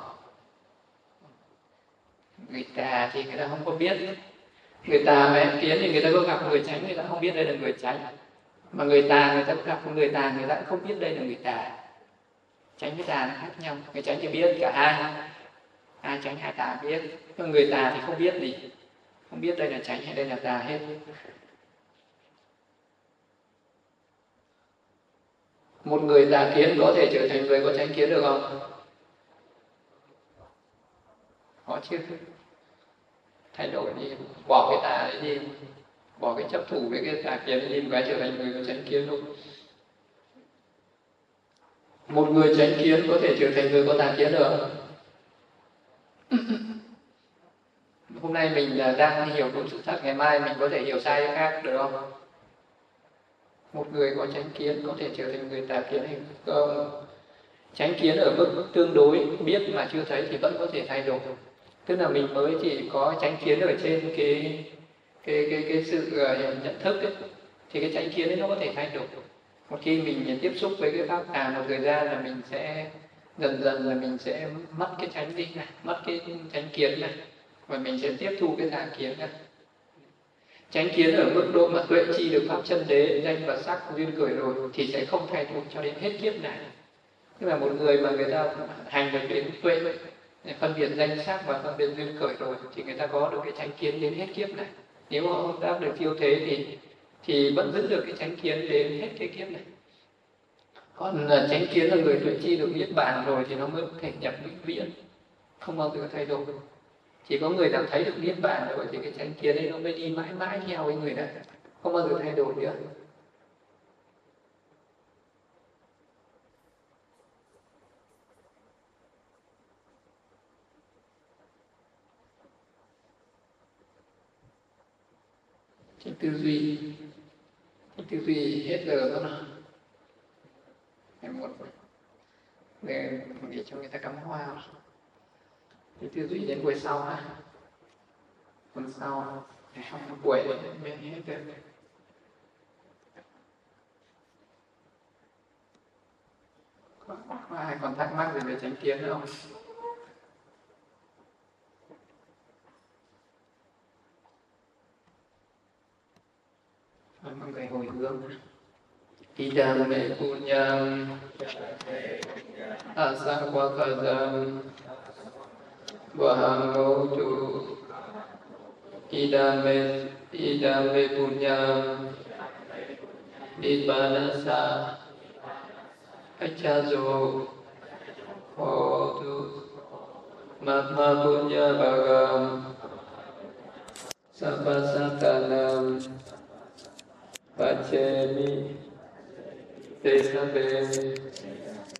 Người tà thì người ta không có biết. Người tà mà kiến thì người ta có gặp người chánh người ta không biết đây là người chánh. Mà người tà người ta có gặp người tà người ta cũng không biết đây là người tà. Chánh với tà nó khác nhau. Người chánh thì biết cả hai. Hai chánh hai tà biết. Nhưng người tà thì không biết gì. Không biết đây là chánh hay đây là tà hết. Một người tà kiến có thể trở thành người có chánh kiến được không? Có chứ. Thay đổi đi, bỏ cái tà đấy đi, bỏ cái chấp thủ với cái tà kiến đi, một cái trở thành người có chánh kiến luôn. Một người chánh kiến có thể trở thành người có tà kiến được không? Hôm nay mình đang hiểu đúng sự thật, ngày mai mình có thể hiểu sai cái khác được không? Một người có chánh kiến có thể trở thành người tà kiến hay không? Chánh kiến ở mức tương đối, biết mà chưa thấy thì vẫn có thể thay đổi. Tức là mình mới chỉ có chánh kiến ở trên cái sự nhận thức ấy, thì cái chánh kiến ấy nó có thể thay đổi. Một khi mình tiếp xúc với cái pháp tà một thời gian là mình sẽ dần dần là mình sẽ mất cái chánh đi này, mất cái chánh kiến này, và mình sẽ tiếp thu cái tà kiến này. Chánh kiến ở mức độ mà tuệ chi được pháp chân đế, danh và sắc duyên khởi rồi thì sẽ không thay đổi cho đến hết kiếp này. Tức là một người mà người ta hành được đến tuệ phân biệt danh sắc và phân biệt duyên khởi rồi thì người ta có được cái chánh kiến đến hết kiếp này. Nếu họ không đáp được siêu thế thì vẫn giữ được cái chánh kiến đến hết cái kiếp này. Còn là chánh kiến là người tuệ chi được niết bàn rồi thì nó mới có thể nhập vĩnh viễn, không bao giờ thay đổi. Chỉ có người nào thấy được niết bàn rồi thì cái chánh kiến ấy nó mới đi mãi mãi theo cái người này, không bao giờ thay đổi nữa. Chánh tư duy hết giờ rồi nào. Em một để cho người ta cắm hoa. Chánh tư duy đến buổi sau ha. Tuần sau học một buổi để hết rồi. Có ai còn thắc mắc gì về chánh kiến nữa không? Mọi người hồi hướng. Idam me punyam asakvakadam vahamotu idam me punyam nibbānasa accaso hotu mamma punya bhagam sabbasattanam pacemi te sabe